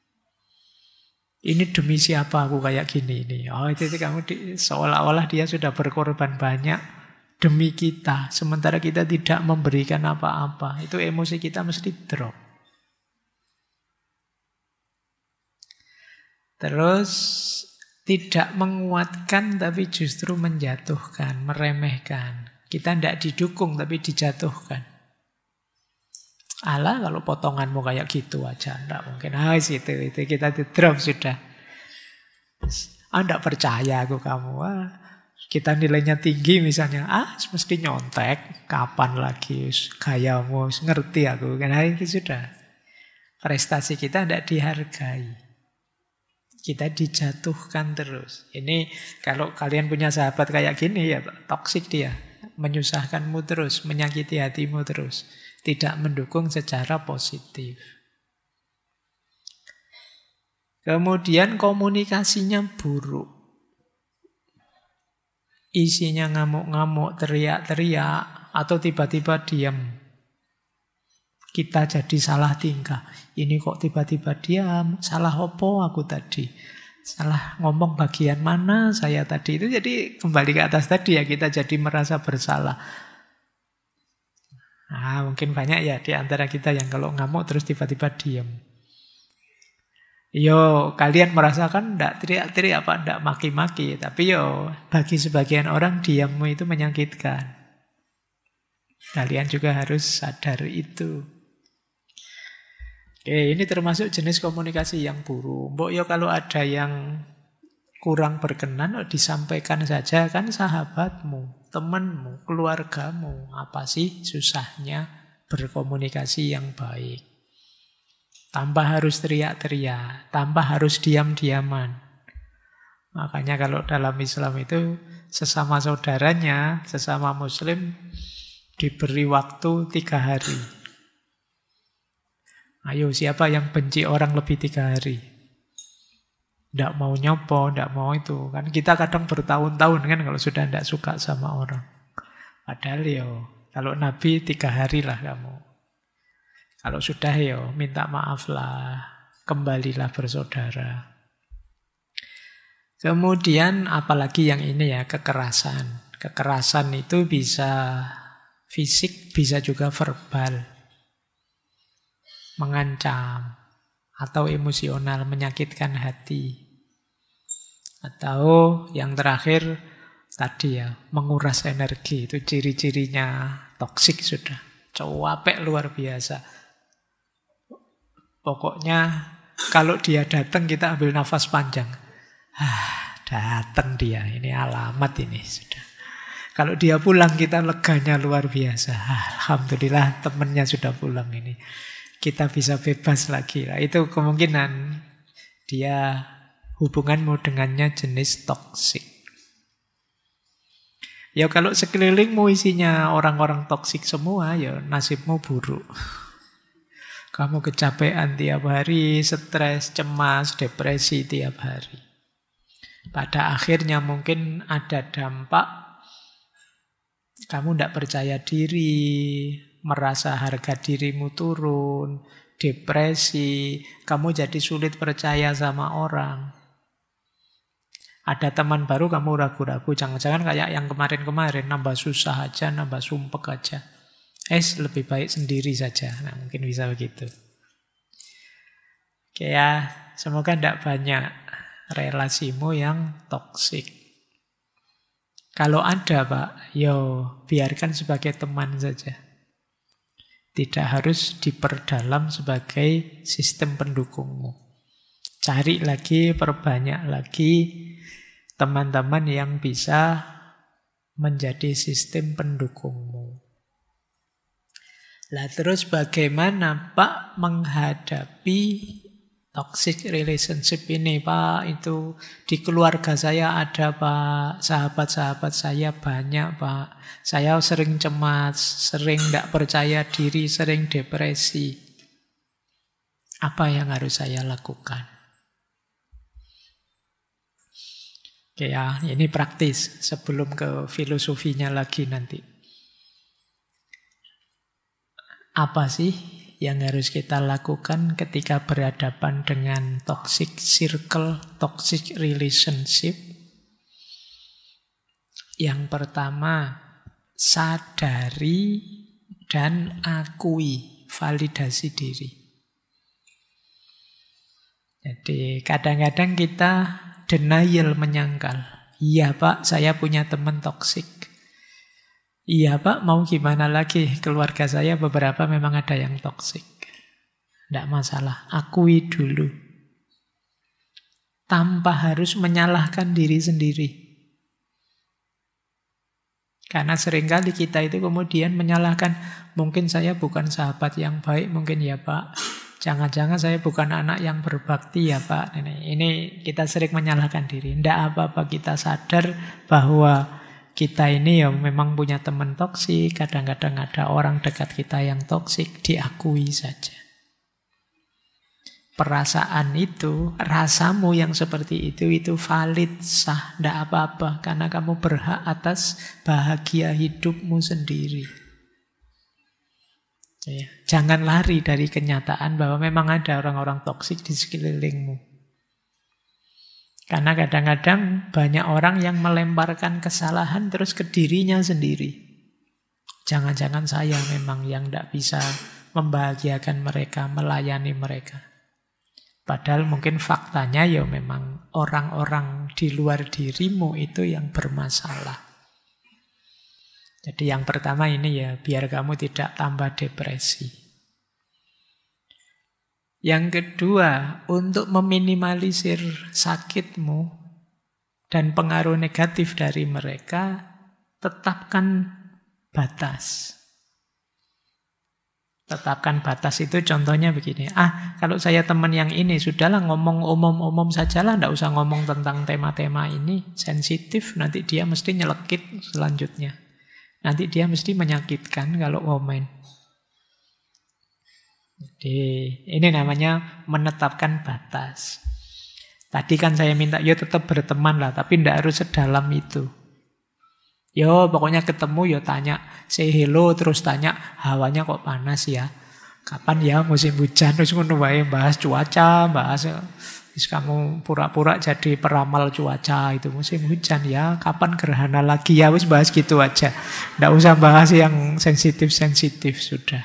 Ini demi siapa aku kayak gini ini? Oh, itu kamu seolah-olah dia sudah berkorban banyak demi kita, sementara kita tidak memberikan apa-apa. Itu emosi kita mesti drop. Terus tidak menguatkan tapi justru menjatuhkan, meremehkan. Kita tidak didukung tapi dijatuhkan. Alah kalau potonganmu kayak gitu aja, enggak mungkin. Itu kita di drop sudah. Enggak percaya aku kamu. Kita nilainya tinggi misalnya. Mesti nyontek. Kapan lagi gayamu, ngerti aku. Karena itu sudah. Prestasi kita enggak dihargai. Kita dijatuhkan terus. Ini kalau kalian punya sahabat kayak gini ya toksik dia. Menyusahkanmu terus, menyakiti hatimu terus. Tidak mendukung secara positif. Kemudian komunikasinya buruk. Isinya ngamuk-ngamuk, teriak-teriak, atau tiba-tiba diam. Kita jadi salah tingkah. Ini kok tiba-tiba diam? Salah opo aku tadi? Salah ngomong bagian mana saya tadi? Itu jadi kembali ke atas tadi ya, kita jadi merasa bersalah. Nah, mungkin banyak ya di antara kita yang kalau ngamuk terus tiba-tiba diam. Kalian merasakan enggak teriak-teriak apa enggak maki-maki, tapi bagi sebagian orang diammu itu menyakitkan. Kalian juga harus sadar itu. Oke, ini termasuk jenis komunikasi yang buruk. Mbok kalau ada yang kurang berkenan, disampaikan saja, kan sahabatmu, temanmu, keluargamu. Apa sih susahnya berkomunikasi yang baik? Tanpa harus teriak-teriak, tanpa harus diam-diaman. Makanya kalau dalam Islam itu sesama saudaranya, sesama muslim, diberi waktu 3 hari. Ayo, siapa yang benci orang lebih 3 hari? Tidak mau nyopo, tidak mau itu. Kan kita kadang bertahun-tahun kan kalau sudah tidak suka sama orang. Padahal kalau Nabi 3 hari lah kamu. Kalau sudah minta maaf lah, kembalilah bersaudara. Kemudian apalagi yang ini ya, kekerasan. Kekerasan itu bisa fisik, bisa juga verbal. Mengancam atau emosional, menyakitkan hati. Atau yang terakhir tadi ya, menguras energi. Itu ciri-cirinya toksik sudah. Capek luar biasa. Pokoknya kalau dia datang kita ambil nafas panjang. Datang dia, ini alamat ini sudah. Kalau dia pulang kita leganya luar biasa. Alhamdulillah temannya sudah pulang ini. Kita bisa bebas lagi. Nah, itu kemungkinan dia hubunganmu dengannya jenis toksik. Ya kalau sekelilingmu isinya orang-orang toksik semua, ya nasibmu buruk. Kamu kecapean tiap hari, stres, cemas, depresi tiap hari. Pada akhirnya mungkin ada dampak kamu tidak percaya diri, merasa harga dirimu turun, depresi, kamu jadi sulit percaya sama orang. Ada teman baru kamu ragu-ragu, jangan-jangan kayak yang kemarin-kemarin, nambah susah aja, nambah sumpek aja. Lebih baik sendiri saja. Nah, mungkin bisa begitu. Oke ya, semoga tidak banyak relasimu yang toksik. Kalau ada Pak, biarkan sebagai teman saja. Tidak harus diperdalam sebagai sistem pendukungmu. Cari lagi, perbanyak lagi teman-teman yang bisa menjadi sistem pendukungmu. Lah terus bagaimana Pak menghadapi toxic relationship ini Pak? Itu di keluarga saya ada Pak, sahabat-sahabat saya banyak Pak. Saya sering cemas, sering tidak percaya diri, sering depresi. Apa yang harus saya lakukan? Oke ya, ini praktis sebelum ke filosofinya lagi nanti. Apa sih yang harus kita lakukan ketika berhadapan dengan toxic circle, toxic relationship? Yang pertama, sadari dan akui, validasi diri. Jadi kadang-kadang kita denial, menyangkal. Iya Pak, saya punya teman toksik. Iya Pak, mau gimana lagi? Keluarga saya beberapa memang ada yang toksik. Tidak masalah, akui dulu. Tanpa harus menyalahkan diri sendiri. Karena seringkali kita itu kemudian menyalahkan, mungkin saya bukan sahabat yang baik, mungkin ya Pak. Jangan-jangan saya bukan anak yang berbakti ya Pak. Ini kita sering menyalahkan diri. Tidak apa-apa, kita sadar bahwa kita ini memang punya teman toksik, kadang-kadang ada orang dekat kita yang toksik, diakui saja. Perasaan itu, rasamu yang seperti itu valid, sah, tidak apa-apa, karena kamu berhak atas bahagia hidupmu sendiri. Jangan lari dari kenyataan bahwa memang ada orang-orang toksik di sekelilingmu. Karena kadang-kadang banyak orang yang melemparkan kesalahan terus ke dirinya sendiri. Jangan-jangan saya memang yang tidak bisa membahagiakan mereka, melayani mereka. Padahal mungkin faktanya memang orang-orang di luar dirimu itu yang bermasalah. Jadi yang pertama ini biar kamu tidak tambah depresi. Yang kedua, untuk meminimalisir sakitmu dan pengaruh negatif dari mereka, tetapkan batas. Tetapkan batas itu contohnya begini. Kalau saya teman yang ini, sudahlah ngomong umum-umum sajalah, tidak usah ngomong tentang tema-tema ini. Sensitif, nanti dia mesti nyelekit selanjutnya. Nanti dia mesti menyakitkan kalau komen. Jadi ini namanya menetapkan batas. Tadi kan saya minta, yo tetap berteman lah, tapi tidak harus sedalam itu. Yo pokoknya ketemu yo tanya, say hello, terus tanya hawanya kok panas ya, kapan ya musim hujan, terus ngono wae, bahas cuaca, bahas wis kamu pura-pura jadi peramal cuaca itu musim hujan ya, kapan gerhana lagi ya, wis bahas gitu aja. Ndak usah bahas yang sensitif-sensitif sudah.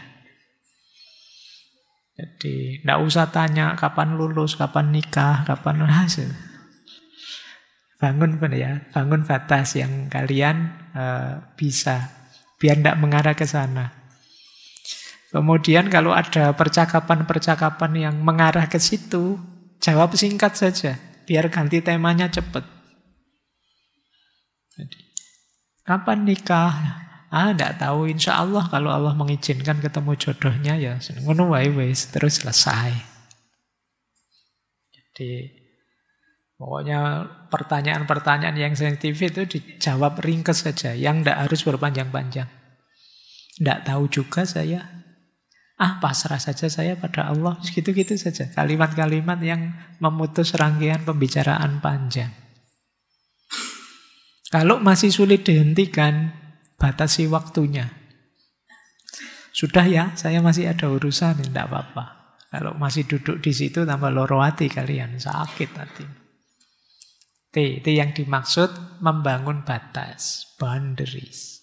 Jadi ndak usah tanya kapan lulus, kapan nikah, kapan hasil. Bangun batas yang kalian bisa, biar tidak mengarah ke sana. Kemudian kalau ada percakapan-percakapan yang mengarah ke situ, jawab singkat saja, biar ganti temanya cepat. Jadi, kapan nikah? Tidak tahu, insya Allah kalau Allah mengizinkan ketemu jodohnya ya, ngono wae wis, terus selesai. Jadi pokoknya pertanyaan-pertanyaan yang sensitif itu dijawab ringkas saja, yang tidak harus berpanjang-panjang. Tidak tahu juga saya. Pasrah saja saya pada Allah. Gitu-gitu saja. Kalimat-kalimat yang memutus rangkaian pembicaraan panjang. Kalau masih sulit dihentikan, batasi waktunya. Sudah ya, saya masih ada urusan, tidak apa-apa. Kalau masih duduk di situ tambah loro hati kalian, sakit hati. Itu yang dimaksud membangun batas, boundaries.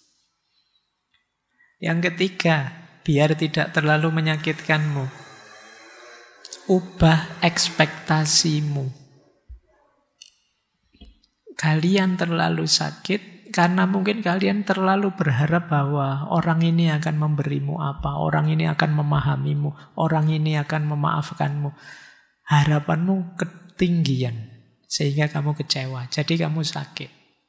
Yang ketiga, biar tidak terlalu menyakitkanmu, ubah ekspektasimu. Kalian terlalu sakit karena mungkin kalian terlalu berharap bahwa orang ini akan memberimu apa, orang ini akan memahamimu, orang ini akan memaafkanmu. Harapanmu ketinggian. Sehingga kamu kecewa, jadi kamu sakit.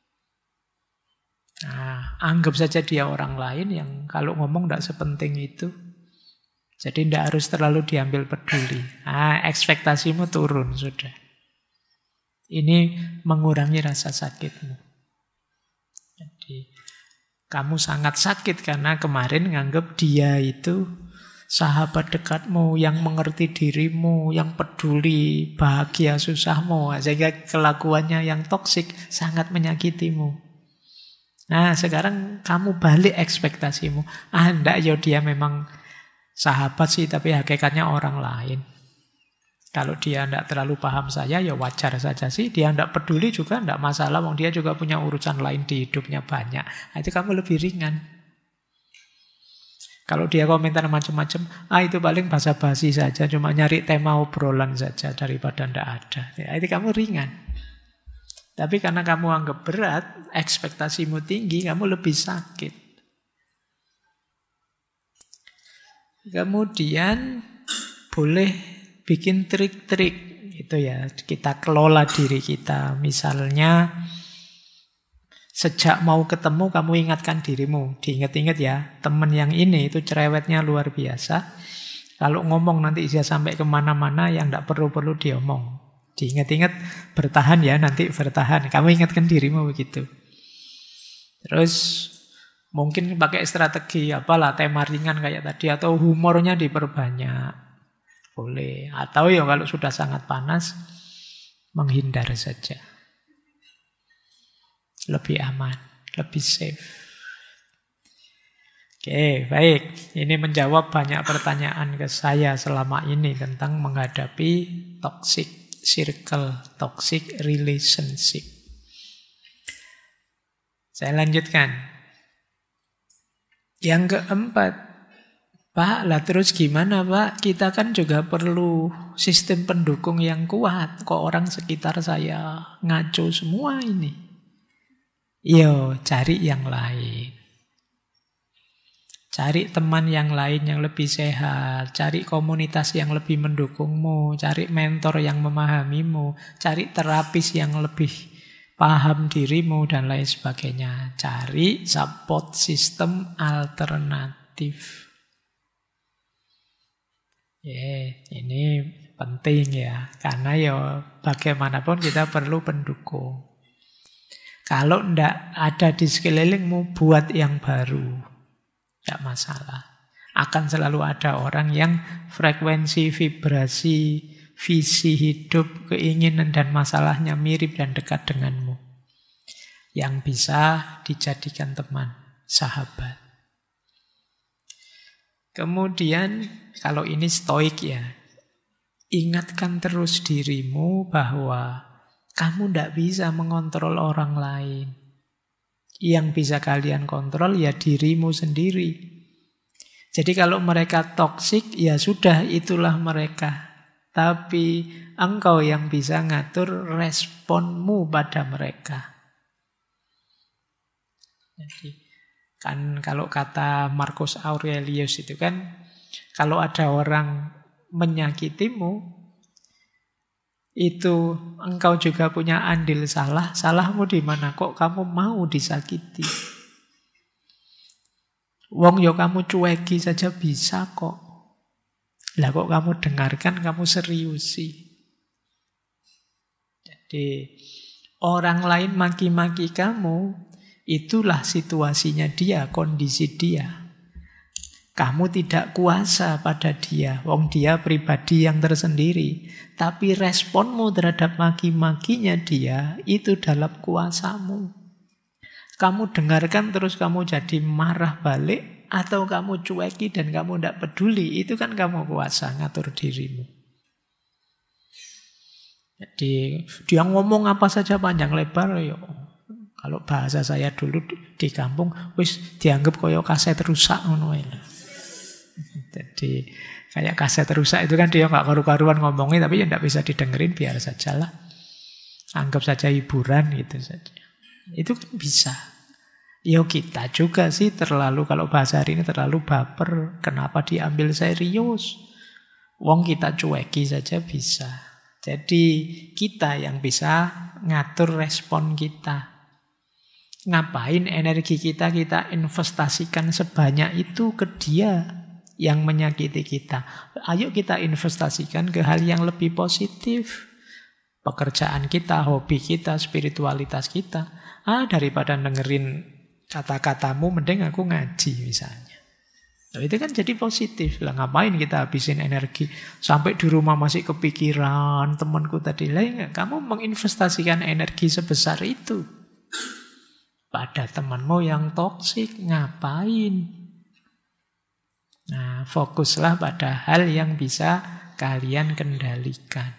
Anggap saja dia orang lain yang kalau ngomong tidak sepenting itu. Jadi tidak harus terlalu diambil peduli. Ekspektasimu turun sudah. Ini mengurangi rasa sakitmu. Jadi kamu sangat sakit karena kemarin nganggap dia itu sahabat dekatmu, yang mengerti dirimu, yang peduli bahagia susahmu, sehingga kelakuannya yang toksik sangat menyakitimu. Sekarang kamu balik ekspektasimu. Enggak ya, dia memang sahabat sih, tapi hakikatnya orang lain. Kalau dia enggak terlalu paham saya, ya wajar saja sih. Dia enggak peduli juga enggak masalah, dia juga punya urusan lain di hidupnya banyak. Itu kamu lebih ringan. Kalau dia komentar macam-macam, itu paling basa-basi saja, cuma nyari tema obrolan saja daripada ndak ada. Itu kamu ringan. Tapi karena kamu anggap berat, ekspektasimu tinggi, kamu lebih sakit. Kemudian boleh bikin trik-trik, itu ya, kita kelola diri kita. Misalnya sejak mau ketemu kamu ingatkan dirimu, diingat-ingat ya, teman yang ini itu cerewetnya luar biasa. Kalau ngomong nanti dia sampai kemana-mana yang tidak perlu-perlu diomong. Diingat-ingat, bertahan ya, nanti bertahan. Kamu ingatkan dirimu begitu. Terus mungkin pakai strategi apalah, tema ringan kayak tadi, atau humornya diperbanyak. Boleh. Atau ya kalau sudah sangat panas, menghindar saja. Lebih aman, lebih safe. Oke, baik. Ini menjawab banyak pertanyaan ke saya selama ini tentang menghadapi toxic circle, toxic relationship. Saya lanjutkan. Yang keempat, Pak, lah terus gimana Pak? Kita kan juga perlu sistem pendukung yang kuat. Kok orang sekitar saya ngaco semua ini? Yo, cari yang lain. Cari teman yang lain yang lebih sehat, cari komunitas yang lebih mendukungmu, cari mentor yang memahamimu, cari terapis yang lebih paham dirimu, dan lain sebagainya. Cari support system alternatif. Ini penting ya, karena ya bagaimanapun kita perlu pendukung. Kalau ndak ada di sekelilingmu, buat yang baru. Tidak masalah. Akan selalu ada orang yang frekuensi, vibrasi, visi hidup, keinginan dan masalahnya mirip dan dekat denganmu. Yang bisa dijadikan teman, sahabat. Kemudian, kalau ini stoik ya, ingatkan terus dirimu bahwa kamu tidak bisa mengontrol orang lain. Yang bisa kalian kontrol ya dirimu sendiri. Jadi kalau mereka toksik, ya sudah itulah mereka. Tapi engkau yang bisa ngatur responmu pada mereka. Jadi kan kalau kata Marcus Aurelius itu kan, kalau ada orang menyakitimu, itu engkau juga punya andil salah. Salahmu di mana? Kok kamu mau disakiti? Wong yo kamu cueki saja bisa kok. Lah kok kamu dengarkan, kamu seriusi. Jadi orang lain maki-maki kamu, itulah situasinya dia, kondisi dia. Kamu tidak kuasa pada dia. Wong dia pribadi yang tersendiri. Tapi responmu terhadap maki-makinya dia, itu dalam kuasamu. Kamu dengarkan terus kamu jadi marah balik, atau kamu cueki dan kamu tidak peduli, itu kan kamu kuasa ngatur dirimu. Jadi dia ngomong apa saja panjang lebar, yo. Kalau bahasa saya dulu di kampung, wis dianggap koyo kaset rusak ngono. Jadi kayak kaset rusak itu kan dia nggak karu-karuan ngomongnya, tapi ya nggak bisa didengerin, biar sajalah. Anggap saja hiburan gitu saja. Itu kan bisa. Ya kita juga sih terlalu, kalau bahasa hari ini terlalu baper. Kenapa diambil serius? Wong kita cueki saja bisa. Jadi kita yang bisa ngatur respon kita. Ngapain energi kita investasikan sebanyak itu ke dia yang menyakiti kita. Ayo kita investasikan ke hal yang lebih positif. Pekerjaan kita, hobi kita, spiritualitas kita. Daripada dengerin kata-katamu, mending aku ngaji misalnya. Nah, itu kan jadi positif. Lah ngapain kita habisin energi sampai di rumah masih kepikiran temanku tadi. Lah kamu menginvestasikan energi sebesar itu pada temanmu yang toksik, ngapain? Nah, fokuslah pada hal yang bisa kalian kendalikan.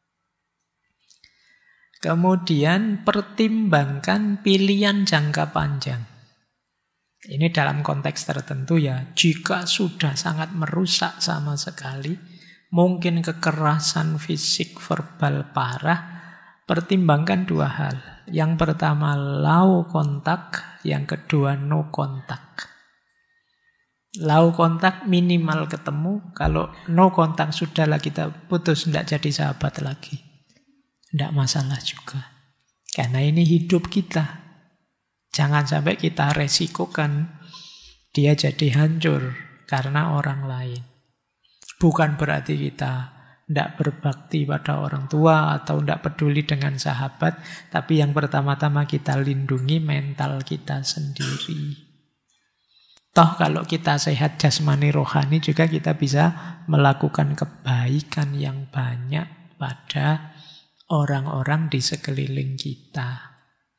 Kemudian pertimbangkan pilihan jangka panjang. Ini dalam konteks tertentu ya, jika sudah sangat merusak sama sekali, mungkin kekerasan fisik verbal parah, pertimbangkan dua hal. Yang pertama low kontak, yang kedua no kontak. Low kontak minimal ketemu, kalau no kontak sudahlah kita putus, tidak jadi sahabat lagi. Tidak masalah juga. Karena ini hidup kita. Jangan sampai kita resikokan dia jadi hancur karena orang lain. Bukan berarti kita tidak berbakti pada orang tua atau tidak peduli dengan sahabat, tapi yang pertama-tama kita lindungi mental kita sendiri. Toh kalau kita sehat jasmani rohani juga kita bisa melakukan kebaikan yang banyak pada orang-orang di sekeliling kita.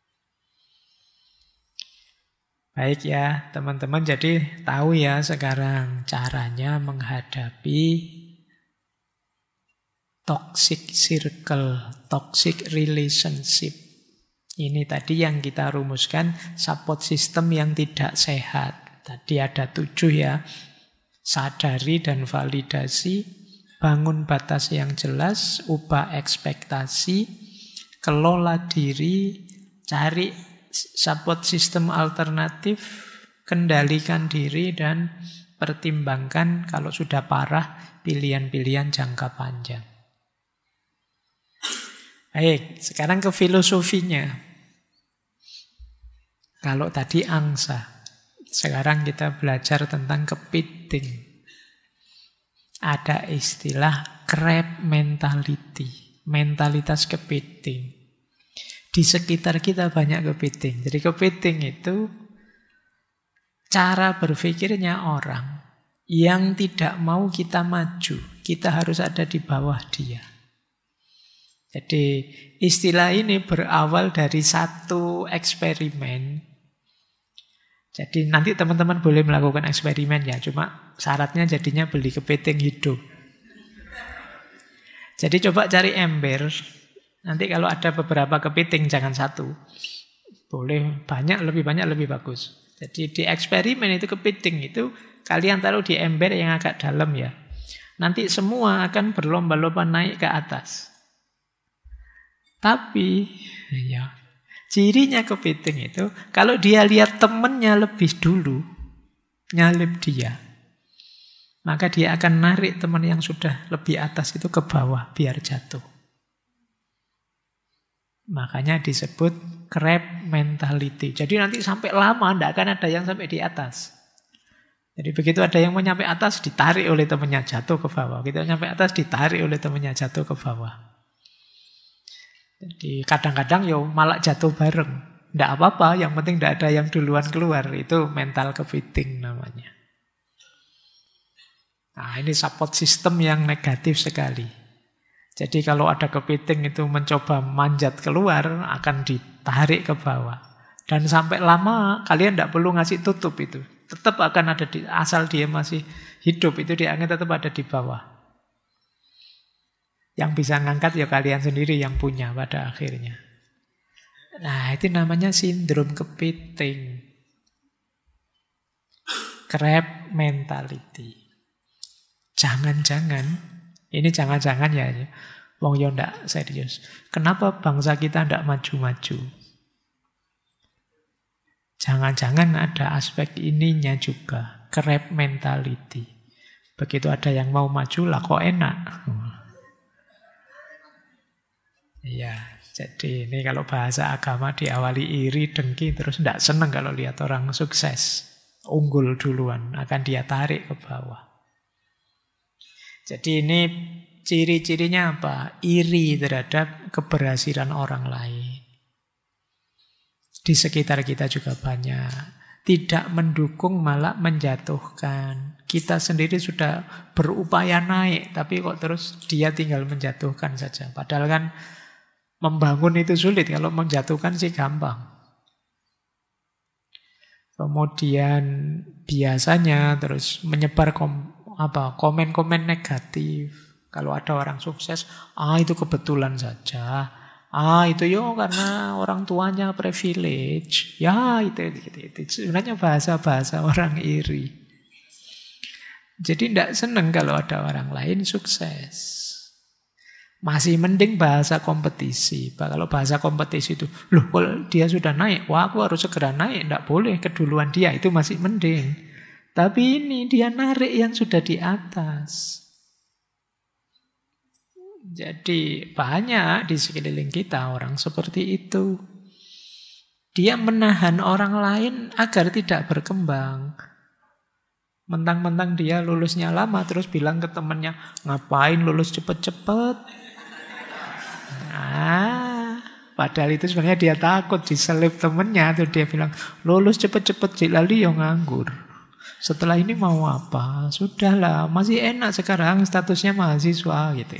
Baik ya teman-teman, jadi tahu ya sekarang caranya menghadapi toxic circle, toxic relationship. Ini tadi yang kita rumuskan, support system yang tidak sehat. Tadi ada 7 ya. Sadari dan validasi, bangun batas yang jelas, ubah ekspektasi, kelola diri, cari support system alternatif, kendalikan diri, dan pertimbangkan kalau sudah parah pilihan-pilihan jangka panjang. Baik, sekarang ke filosofinya. Kalau tadi angsa, sekarang kita belajar tentang kepiting. Ada istilah crab mentality, mentalitas kepiting. Di sekitar kita banyak kepiting. Jadi kepiting itu cara berpikirnya orang yang tidak mau kita maju. Kita harus ada di bawah dia. Jadi istilah ini berawal dari satu eksperimen. Jadi nanti teman-teman boleh melakukan eksperimen ya. Cuma syaratnya jadinya beli kepiting hidup. Jadi coba cari ember. Nanti kalau ada beberapa kepiting jangan satu. Boleh banyak, lebih bagus. Jadi di eksperimen itu kepiting itu kalian taruh di ember yang agak dalam ya. Nanti semua akan berlomba-lomba naik ke atas. Tapi ya, cirinya kepiting itu kalau dia lihat temennya lebih dulu nyalip dia, maka dia akan narik teman yang sudah lebih atas itu ke bawah biar jatuh. Makanya disebut crab mentality. Jadi nanti sampai lama tidak akan ada yang sampai di atas. Jadi begitu ada yang mau nyampe atas ditarik oleh temannya jatuh ke bawah. Begitu nyampe atas ditarik oleh temannya jatuh ke bawah. Jadi kadang-kadang ya malah jatuh bareng. Tidak apa-apa, yang penting tidak ada yang duluan keluar. Itu mental kepiting namanya. Nah ini support system yang negatif sekali. Jadi kalau ada kepiting itu mencoba manjat keluar, akan ditarik ke bawah. Dan sampai lama kalian tidak perlu ngasih tutup itu. Tetap akan ada asal dia masih hidup, itu dia akan tetap ada di bawah. Yang bisa ngangkat ya kalian sendiri yang punya pada akhirnya. Nah itu namanya sindrom kepiting. Crab mentality. Jangan-jangan, ini jangan-jangan ya. Wong yo ndak serius. Kenapa bangsa kita ndak maju-maju? Jangan-jangan ada aspek ininya juga. Crab mentality. Begitu ada yang mau maju lah kok enak. Iya, jadi ini kalau bahasa agama diawali iri, dengki, terus tidak senang kalau lihat orang sukses. Unggul duluan, akan dia tarik ke bawah. Jadi ini ciri-cirinya apa? Iri terhadap keberhasilan orang lain. Di sekitar kita juga banyak. Tidak mendukung, malah menjatuhkan. Kita sendiri sudah berupaya naik, tapi kok terus dia tinggal menjatuhkan saja. Padahal kan membangun itu sulit, kalau menjatuhkan sih gampang. Kemudian biasanya terus menyebar komen-komen negatif. Kalau ada orang sukses, itu kebetulan saja. Itu yo karena orang tuanya privilege. Ya itu. Sebenarnya bahasa-bahasa orang iri. Jadi tidak senang kalau ada orang lain sukses. Masih mending bahasa kompetisi. Kalau bahasa kompetisi itu, loh kalau dia sudah naik, wah aku harus segera naik, tidak boleh keduluan dia, itu masih mending. Tapi ini dia narik yang sudah di atas. Jadi banyak di sekeliling kita orang seperti itu. Dia menahan orang lain agar tidak berkembang. Mentang-mentang dia lulusnya lama, terus bilang ke temannya, ngapain lulus cepet-cepet? Padahal itu sebenarnya dia takut diselip temennya. Tuh dia bilang, lulus cepet-cepet lalu yang nganggur. Setelah ini mau apa? Sudahlah, masih enak sekarang statusnya mahasiswa gitu.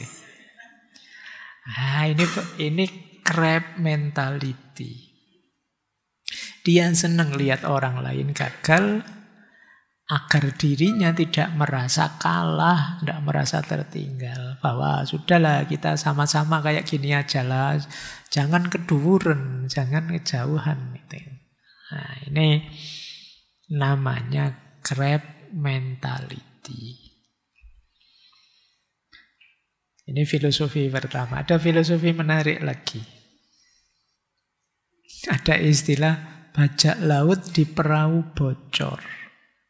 Ini crab mentality. Dia senang lihat orang lain gagal agar dirinya tidak merasa kalah, tidak merasa tertinggal. Bahwa sudahlah kita sama-sama kayak gini aja lah. Jangan keduren, jangan kejauhan. Nah ini namanya crab mentality. Ini filosofi pertama. Ada filosofi menarik lagi. Ada istilah bajak laut di perahu bocor.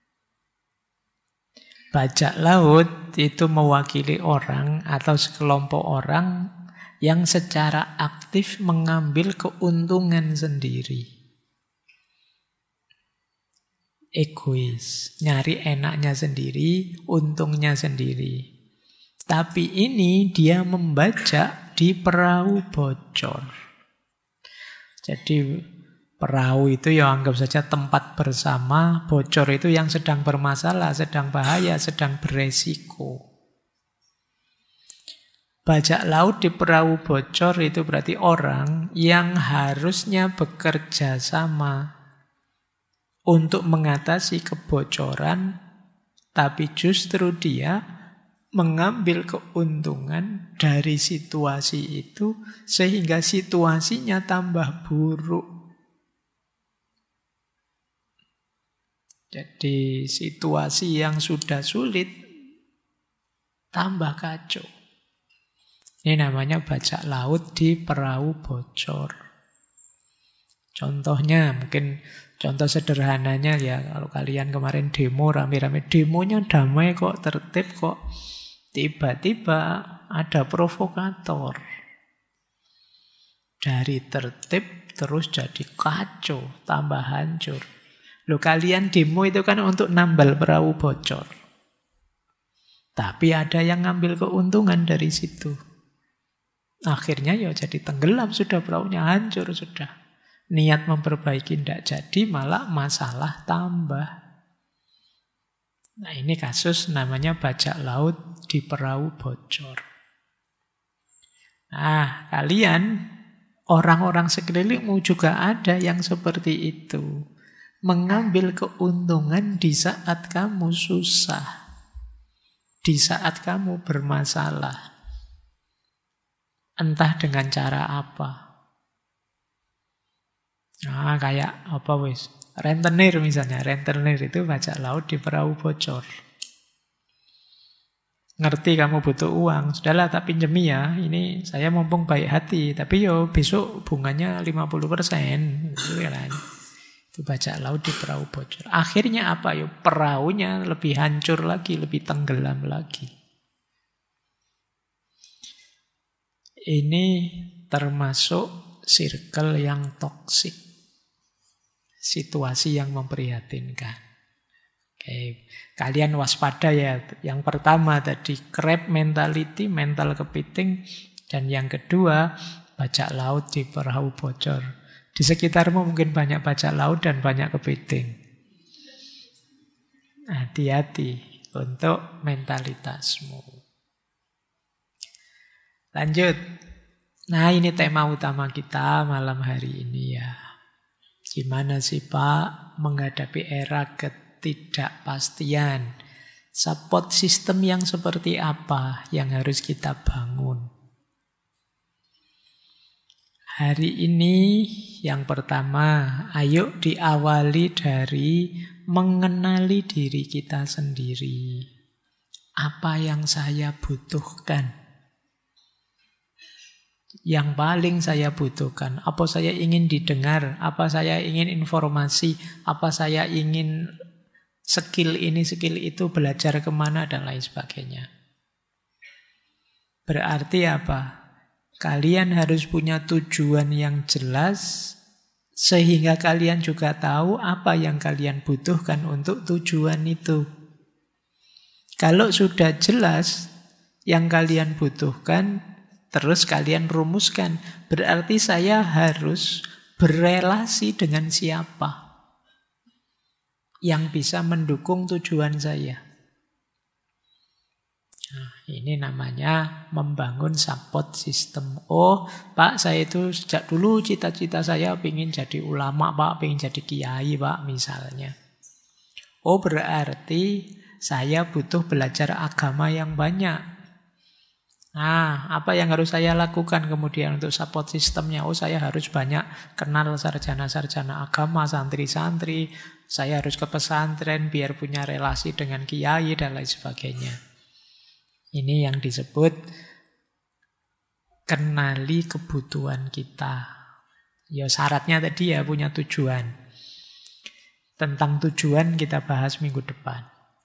Bajak laut itu mewakili orang atau sekelompok orang yang secara aktif mengambil keuntungan sendiri. Egois, nyari enaknya sendiri, untungnya sendiri. Tapi ini dia membajak di perahu bocor. Jadi perahu itu ya anggap saja tempat bersama, bocor itu yang sedang bermasalah, sedang bahaya, sedang beresiko. Bajak laut di perahu bocor itu berarti orang yang harusnya bekerja sama untuk mengatasi kebocoran, tapi justru dia mengambil keuntungan dari situasi itu sehingga situasinya tambah buruk. Jadi situasi yang sudah sulit tambah kacau. Ini namanya bajak laut di perahu bocor. Contohnya mungkin contoh sederhananya ya, kalau kalian kemarin demo rame-rame, demonya damai kok, tertib kok, tiba-tiba ada provokator. Dari tertib terus jadi kacau, tambah hancur. Loh, kalian demo itu kan untuk nambal perahu bocor. Tapi ada yang ngambil keuntungan dari situ. Akhirnya ya jadi tenggelam sudah, perahunya hancur sudah. Niat memperbaiki tidak jadi, malah masalah tambah. Nah, ini kasus namanya bajak laut di perahu bocor. Nah, kalian, orang-orang sekelilingmu juga ada yang seperti itu. Mengambil keuntungan di saat kamu susah. Di saat kamu bermasalah. Entah dengan cara apa. Nah, kayak apa wis? Rentenir misalnya. Rentenir itu bajak laut di perahu bocor. Ngerti kamu butuh uang, sudahlah tak pinjemi ya. Ini saya mumpung baik hati, tapi yo besok bunganya 50%. Gitu kan. Itu bajak laut di perahu bocor. Akhirnya apa yo? Perahunya lebih hancur lagi, lebih tenggelam lagi. Ini termasuk circle yang toksik. Situasi yang memprihatinkan. Oke, kalian waspada ya. Yang pertama tadi crab mentality, mental kepiting. Dan yang kedua, bajak laut di perahu bocor. Di sekitarmu mungkin banyak bajak laut dan banyak kepiting. Hati-hati untuk mentalitasmu. Lanjut. Nah, ini tema utama kita malam hari ini ya. Gimana sih Pak menghadapi era ketidakpastian? Support system yang seperti apa yang harus kita bangun? Hari ini yang pertama, ayo diawali dari mengenali diri kita sendiri. Apa yang saya butuhkan? Yang paling saya butuhkan, apa saya ingin didengar, apa saya ingin informasi, apa saya ingin skill ini, skill itu, belajar kemana, dan lain sebagainya. Berarti apa? Kalian harus punya tujuan yang jelas, sehingga kalian juga tahu apa yang kalian butuhkan untuk tujuan itu. Kalau sudah jelas yang kalian butuhkan, terus kalian rumuskan, berarti saya harus berelasi dengan siapa yang bisa mendukung tujuan saya. Nah, ini namanya membangun support system. Oh, Pak, saya itu sejak dulu cita-cita saya ingin jadi ulama, Pak, ingin jadi kiai, Pak, misalnya. Oh, berarti saya butuh belajar agama yang banyak. Nah, apa yang harus saya lakukan kemudian untuk support sistemnya? Oh, saya harus banyak kenal sarjana-sarjana agama, santri-santri. Saya harus ke pesantren biar punya relasi dengan kiai dan lain sebagainya. Ini yang disebut kenali kebutuhan kita. Ya syaratnya tadi ya punya tujuan. Tentang tujuan kita bahas minggu depan.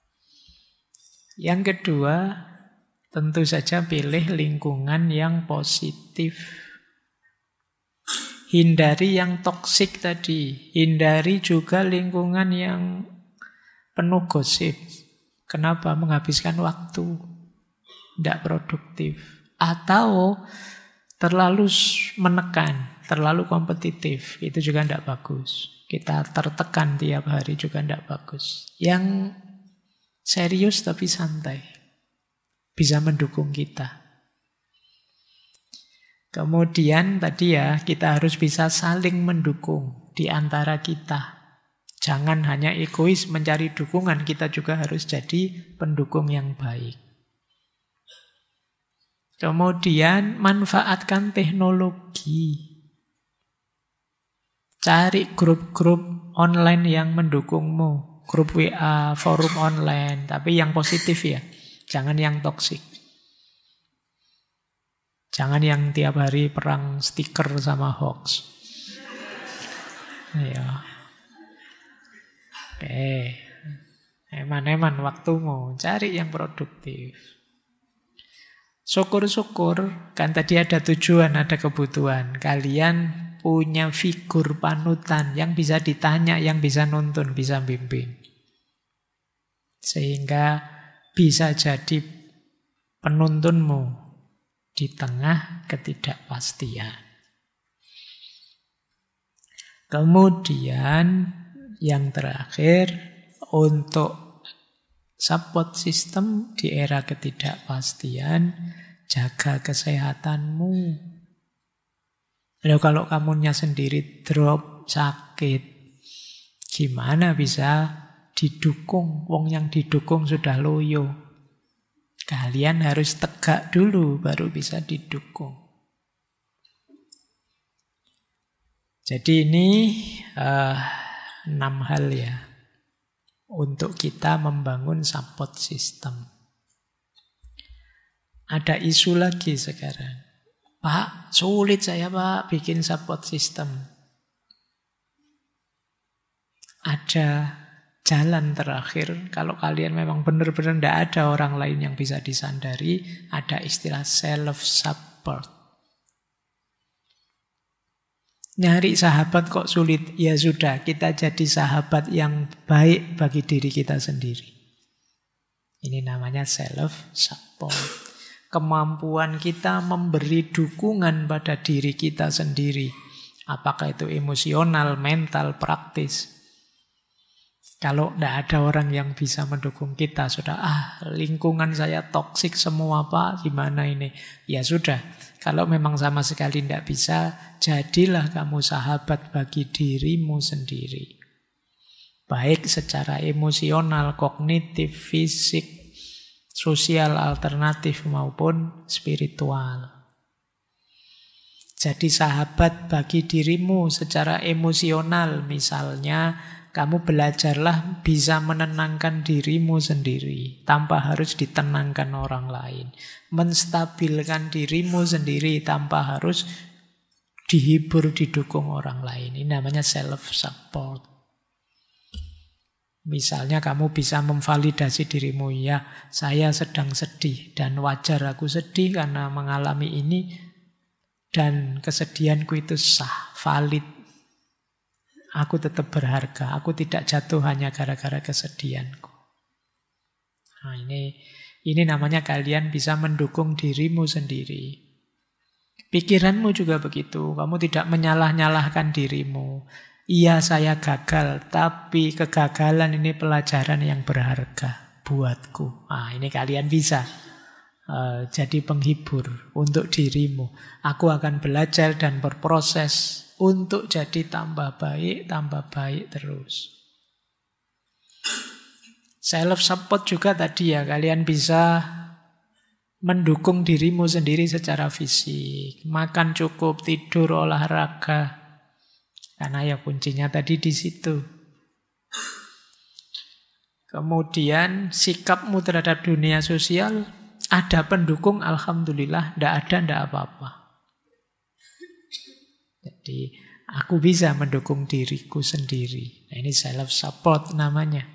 Yang kedua, tentu saja pilih lingkungan yang positif. Hindari yang toksik tadi. Hindari juga lingkungan yang penuh gosip. Kenapa? Menghabiskan waktu. tidak produktif. Atau terlalu menekan, terlalu kompetitif, itu juga tidak bagus. Kita tertekan tiap hari juga tidak bagus. Yang serius tapi santai, bisa mendukung kita. Kemudian tadi ya, kita harus bisa saling mendukung di antara kita. Jangan hanya egois mencari dukungan, kita juga harus jadi pendukung yang baik. Kemudian manfaatkan teknologi. Cari grup-grup online yang mendukungmu. Grup WA, forum online, tapi yang positif ya. Jangan yang toksik. Jangan yang tiap hari perang stiker sama hoax. Ya. Oke. Eman-eman waktumu. Cari yang produktif. Syukur-syukur, kan tadi ada tujuan, ada kebutuhan. Kalian punya figur panutan yang bisa ditanya, yang bisa nuntun, bisa bimbing. Sehingga bisa jadi penuntunmu di tengah ketidakpastian. Kemudian yang terakhir, untuk support system di era ketidakpastian, jaga kesehatanmu. Lalu kalau kamunya sendiri drop, sakit, gimana bisa didukung? Wong yang didukung sudah loyo. Kalian harus tegak dulu baru bisa didukung. Jadi ini 6 hal ya untuk kita membangun support system. Ada isu lagi sekarang. Pak, sulit saya Pak bikin support system. Ada jalan terakhir, kalau kalian memang benar-benar tidak ada orang lain yang bisa disandari, ada istilah self-support. Nyari sahabat kok sulit? Ya sudah, kita jadi sahabat yang baik bagi diri kita sendiri. Ini namanya self-support. Kemampuan kita memberi dukungan pada diri kita sendiri. Apakah itu emosional, mental, praktis. Kalau tidak ada orang yang bisa mendukung kita, sudah, lingkungan saya toksik semua Pak, gimana ini? Ya sudah, kalau memang sama sekali tidak bisa, jadilah kamu sahabat bagi dirimu sendiri. Baik secara emosional, kognitif, fisik, sosial, alternatif maupun spiritual. Jadi sahabat bagi dirimu secara emosional, misalnya kamu belajarlah bisa menenangkan dirimu sendiri tanpa harus ditenangkan orang lain. Menstabilkan dirimu sendiri tanpa harus dihibur, didukung orang lain. Ini namanya self-support. Misalnya kamu bisa memvalidasi dirimu, ya saya sedang sedih dan wajar aku sedih karena mengalami ini dan kesedihanku itu sah, valid. Aku tetap berharga, aku tidak jatuh hanya gara-gara kesedihanku. Nah, ini namanya kalian bisa mendukung dirimu sendiri. Pikiranmu juga begitu, kamu tidak menyalah-nyalahkan dirimu. Iya saya gagal, tapi kegagalan ini pelajaran yang berharga buatku. Nah, ini kalian bisa jadi penghibur untuk dirimu. Aku akan belajar dan berproses untuk jadi tambah baik terus. Self-support juga tadi ya, kalian bisa mendukung dirimu sendiri secara fisik. Makan cukup, tidur, olahraga. Karena ya kuncinya tadi di situ. Kemudian sikapmu terhadap dunia sosial, ada pendukung, alhamdulillah. Tidak apa-apa. Jadi aku bisa mendukung diriku sendiri. Nah, ini self-support namanya.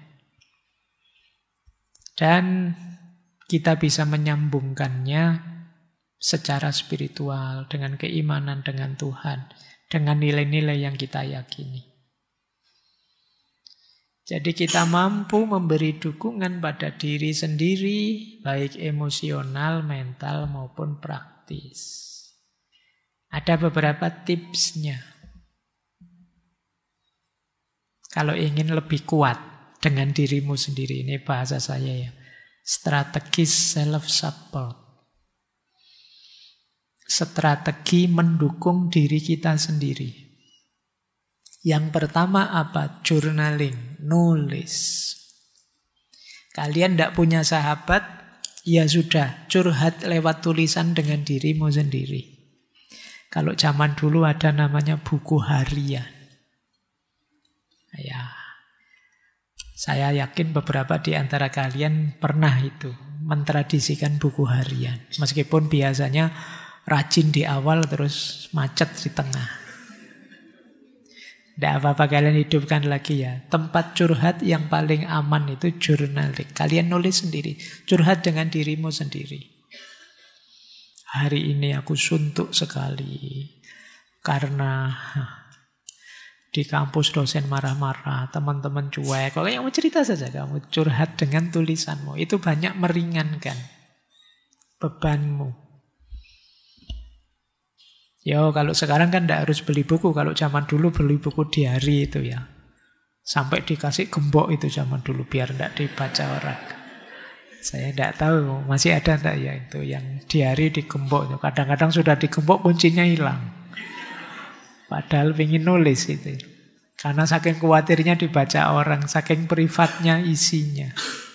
Dan kita bisa menyambungkannya secara spiritual, dengan keimanan dengan Tuhan, dengan nilai-nilai yang kita yakini. Jadi kita mampu memberi dukungan pada diri sendiri, baik emosional, mental, maupun praktis. Ada beberapa tipsnya. Kalau ingin lebih kuat dengan dirimu sendiri, ini bahasa saya ya. Strategis self-support. Strategi mendukung diri kita sendiri. Yang pertama apa? Journaling, nulis. Kalian tidak punya sahabat, ya sudah, curhat lewat tulisan dengan dirimu sendiri. Kalau zaman dulu ada namanya buku harian. Ya, saya yakin beberapa di antara kalian pernah itu mentradisikan buku harian. Meskipun biasanya rajin di awal terus macet di tengah. Tidak apa-apa, kalian hidupkan lagi ya. Tempat curhat yang paling aman itu journaling. Kalian nulis sendiri. Curhat dengan dirimu sendiri. Hari ini aku suntuk sekali. Karena di kampus dosen marah-marah, teman-teman cuek. Kalau kamu cerita saja, kamu curhat dengan tulisanmu. Itu banyak meringankan bebanmu. Yo, kalau sekarang kan tidak harus beli buku. Kalau zaman dulu beli buku diari itu ya. Sampai dikasih gembok itu zaman dulu biar tidak dibaca orang. Saya tidak tahu masih ada tidak ya itu yang diari digembok. Kadang-kadang sudah digembok kuncinya hilang. Padahal ingin nulis itu. Karena saking khawatirnya dibaca orang, saking privatnya isinya.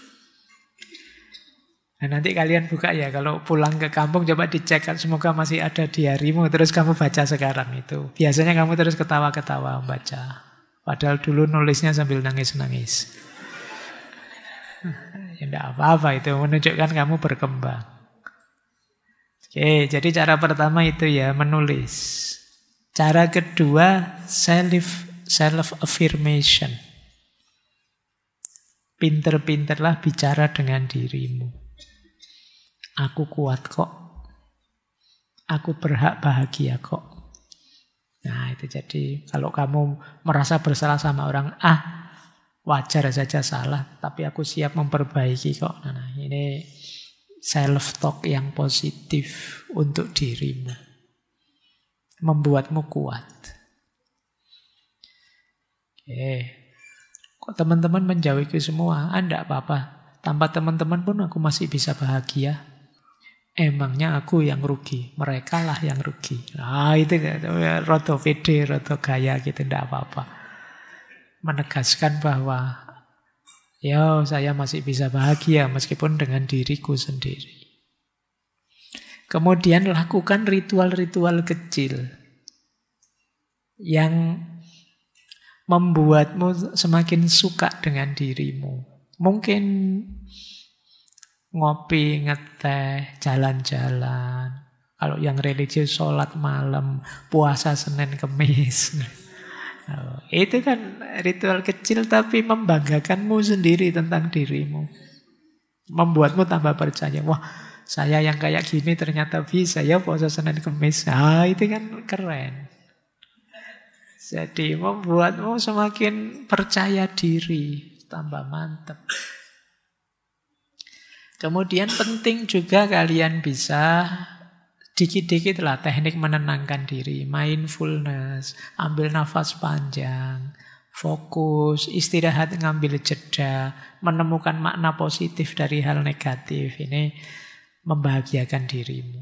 Nah, nanti kalian buka ya, kalau pulang ke kampung coba dicek, semoga masih ada diarimu, terus kamu baca sekarang itu. Biasanya kamu terus ketawa-ketawa baca. Padahal dulu nulisnya sambil nangis-nangis. Ya enggak apa-apa, itu menunjukkan kamu berkembang. Oke, jadi cara pertama itu ya, menulis. Cara kedua, self-affirmation. Pinter-pinterlah bicara dengan dirimu. Aku kuat kok. Aku berhak bahagia kok. Nah, itu jadi kalau kamu merasa bersalah sama orang, wajar saja salah, tapi aku siap memperbaiki kok. Nah, ini self-talk yang positif untuk dirimu. Membuatmu kuat. Oke. Kok teman-teman menjauhiku semua? Tidak apa-apa. Tanpa teman-teman pun aku masih bisa bahagia. Emangnya aku yang rugi, mereka lah yang rugi. Nah itu rodo pede, rodo gaya gitu, tidak apa-apa. Menegaskan bahwa saya masih bisa bahagia meskipun dengan diriku sendiri. Kemudian lakukan ritual-ritual kecil yang membuatmu semakin suka dengan dirimu. Mungkin ngopi, ngeteh, jalan-jalan. Kalau yang religius, sholat malam, puasa Senin Kemis. Itu kan ritual kecil tapi membanggakanmu sendiri tentang dirimu. Membuatmu tambah percaya. Wah, saya yang kayak gini ternyata bisa ya puasa Senin Kemis. Itu kan keren. Jadi membuatmu semakin percaya diri, tambah mantap. Kemudian penting juga kalian bisa dikit-dikit lah teknik menenangkan diri. Mindfulness, ambil nafas panjang, fokus, istirahat, ngambil jeda, menemukan makna positif dari hal negatif. Ini membahagiakan dirimu.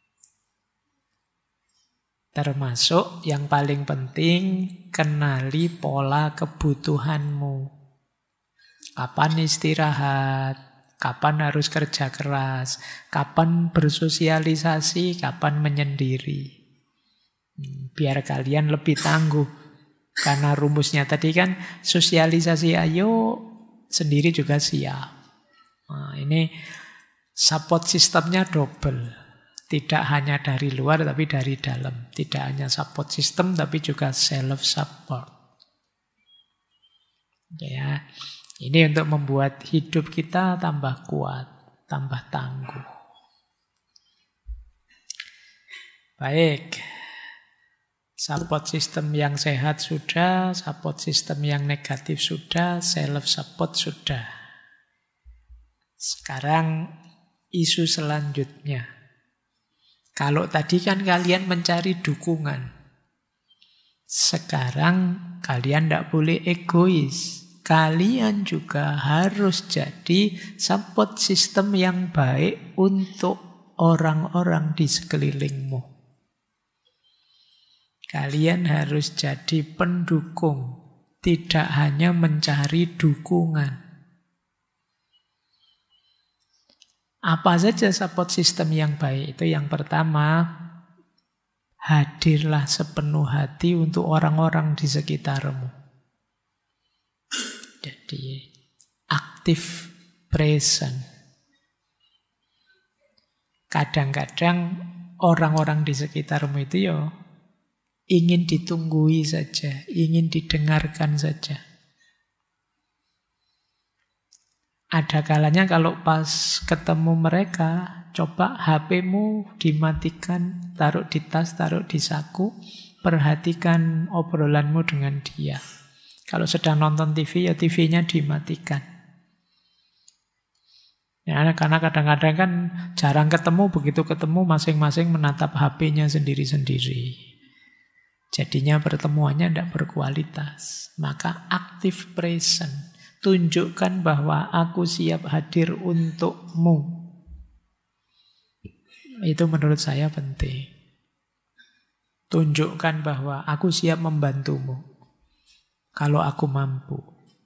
Termasuk yang paling penting, kenali pola kebutuhanmu. Kapan istirahat? Kapan harus kerja keras, kapan bersosialisasi, kapan menyendiri. Biar kalian lebih tangguh. Karena rumusnya tadi kan sosialisasi ayo, sendiri juga siap. Nah, ini support sistemnya double. Tidak hanya dari luar tapi dari dalam. Tidak hanya support system tapi juga self-support. Ya. Ini untuk membuat hidup kita tambah kuat, tambah tangguh. Baik. Support system yang sehat sudah, support system yang negatif sudah, self-support sudah. Sekarang isu selanjutnya. Kalau tadi kan kalian mencari dukungan. Sekarang kalian tidak boleh egois. Kalian juga harus jadi support system yang baik untuk orang-orang di sekelilingmu. Kalian harus jadi pendukung, tidak hanya mencari dukungan. Apa saja support system yang baik? Itu yang pertama, hadirlah sepenuh hati untuk orang-orang di sekitarmu. Jadi, active present. Kadang-kadang orang-orang di sekitarmu itu ingin ditunggui saja, ingin didengarkan saja. Ada kalanya kalau pas ketemu mereka, coba HP-mu dimatikan, taruh di tas, taruh di saku, perhatikan obrolanmu dengan dia. Kalau sedang nonton TV, ya TV-nya dimatikan. Ya, karena kadang-kadang kan jarang ketemu, begitu ketemu masing-masing menatap HP-nya sendiri-sendiri. Jadinya pertemuannya tidak berkualitas. Maka active present. Tunjukkan bahwa aku siap hadir untukmu. Itu menurut saya penting. Tunjukkan bahwa aku siap membantumu kalau aku mampu.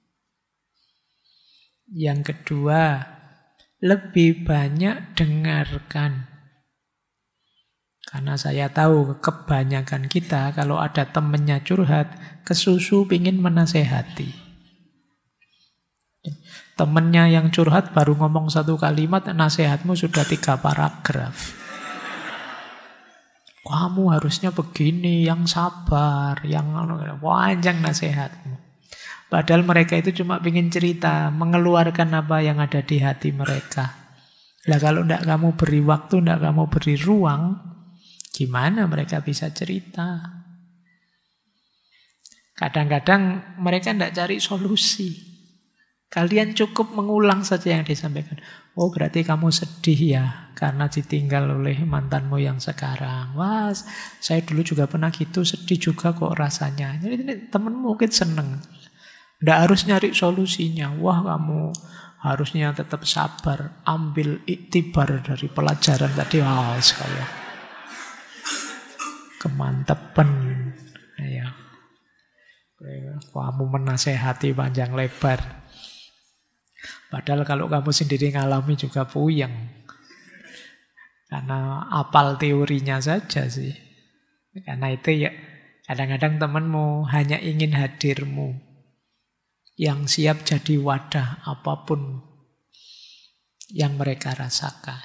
Yang kedua, lebih banyak dengarkan. Karena saya tahu kebanyakan kita kalau ada temennya curhat, kesusu pingin menasehati. Temennya yang curhat baru ngomong satu kalimat, nasihatmu sudah 3 paragraf. Kamu harusnya begini, yang sabar, yang panjang nasihatmu. Padahal mereka itu cuma ingin cerita, mengeluarkan apa yang ada di hati mereka. Lah kalau tidak kamu beri waktu, tidak kamu beri ruang, gimana mereka bisa cerita? Kadang-kadang mereka tidak cari solusi. Kalian cukup mengulang saja yang disampaikan. Oh, berarti kamu sedih ya karena ditinggal oleh mantanmu yang sekarang. Wah, saya dulu juga pernah gitu, sedih juga kok rasanya. Jadi temenmu mungkin seneng. Tidak harus nyari solusinya. Wah, kamu harusnya tetap sabar. Ambil iktibar dari pelajaran tadi. Wah, sekalian. Kemantepan. Ya. Kamu menasehati panjang lebar. Padahal kalau kamu sendiri ngalami juga puyeng. Karena apal teorinya saja sih. Karena itu ya kadang-kadang temanmu hanya ingin hadirmu. Yang siap jadi wadah apapun yang mereka rasakan.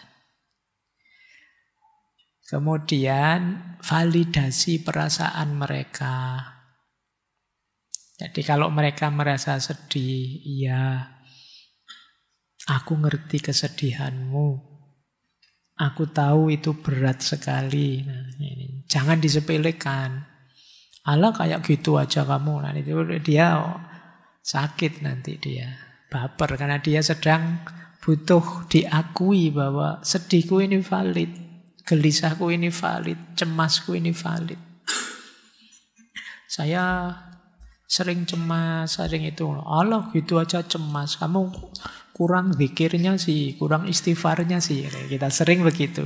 Kemudian validasi perasaan mereka. Jadi kalau mereka merasa sedih, iya, aku ngerti kesedihanmu. Aku tahu itu berat sekali. Nah, ini. Jangan disepelekan. Alah kayak gitu aja kamu. Nah, itu dia sakit nanti dia. Baper karena dia sedang butuh diakui bahwa sedihku ini valid. Gelisahku ini valid. Cemasku ini valid. Saya sering cemas, sering itu. Alah gitu aja cemas. Kamu kurang zikirnya sih, kurang istighfarnya sih. Kita sering begitu.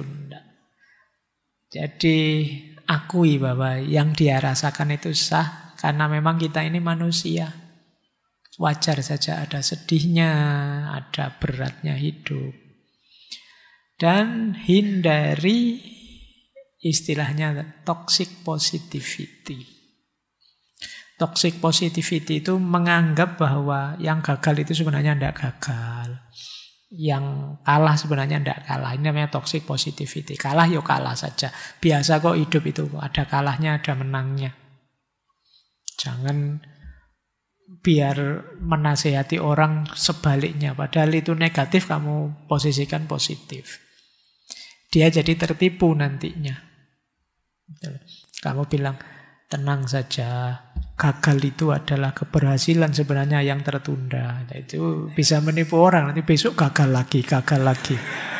Jadi akui bahwa yang dia rasakan itu sah. Karena memang kita ini manusia. Wajar saja ada sedihnya, ada beratnya hidup. Dan hindari istilahnya toxic positivity. Toxic positivity itu menganggap bahwa yang gagal itu sebenarnya tidak gagal. Yang kalah sebenarnya tidak kalah. Ini namanya toxic positivity. Kalah ya kalah saja. Biasa kok hidup itu. Ada kalahnya, ada menangnya. Jangan biar menasehati orang sebaliknya. Padahal itu negatif, kamu posisikan positif. Dia jadi tertipu nantinya. Kamu bilang, Tenang saja, gagal itu adalah keberhasilan sebenarnya yang tertunda. Nah, itu bisa menipu orang, nanti besok gagal lagi, gagal lagi.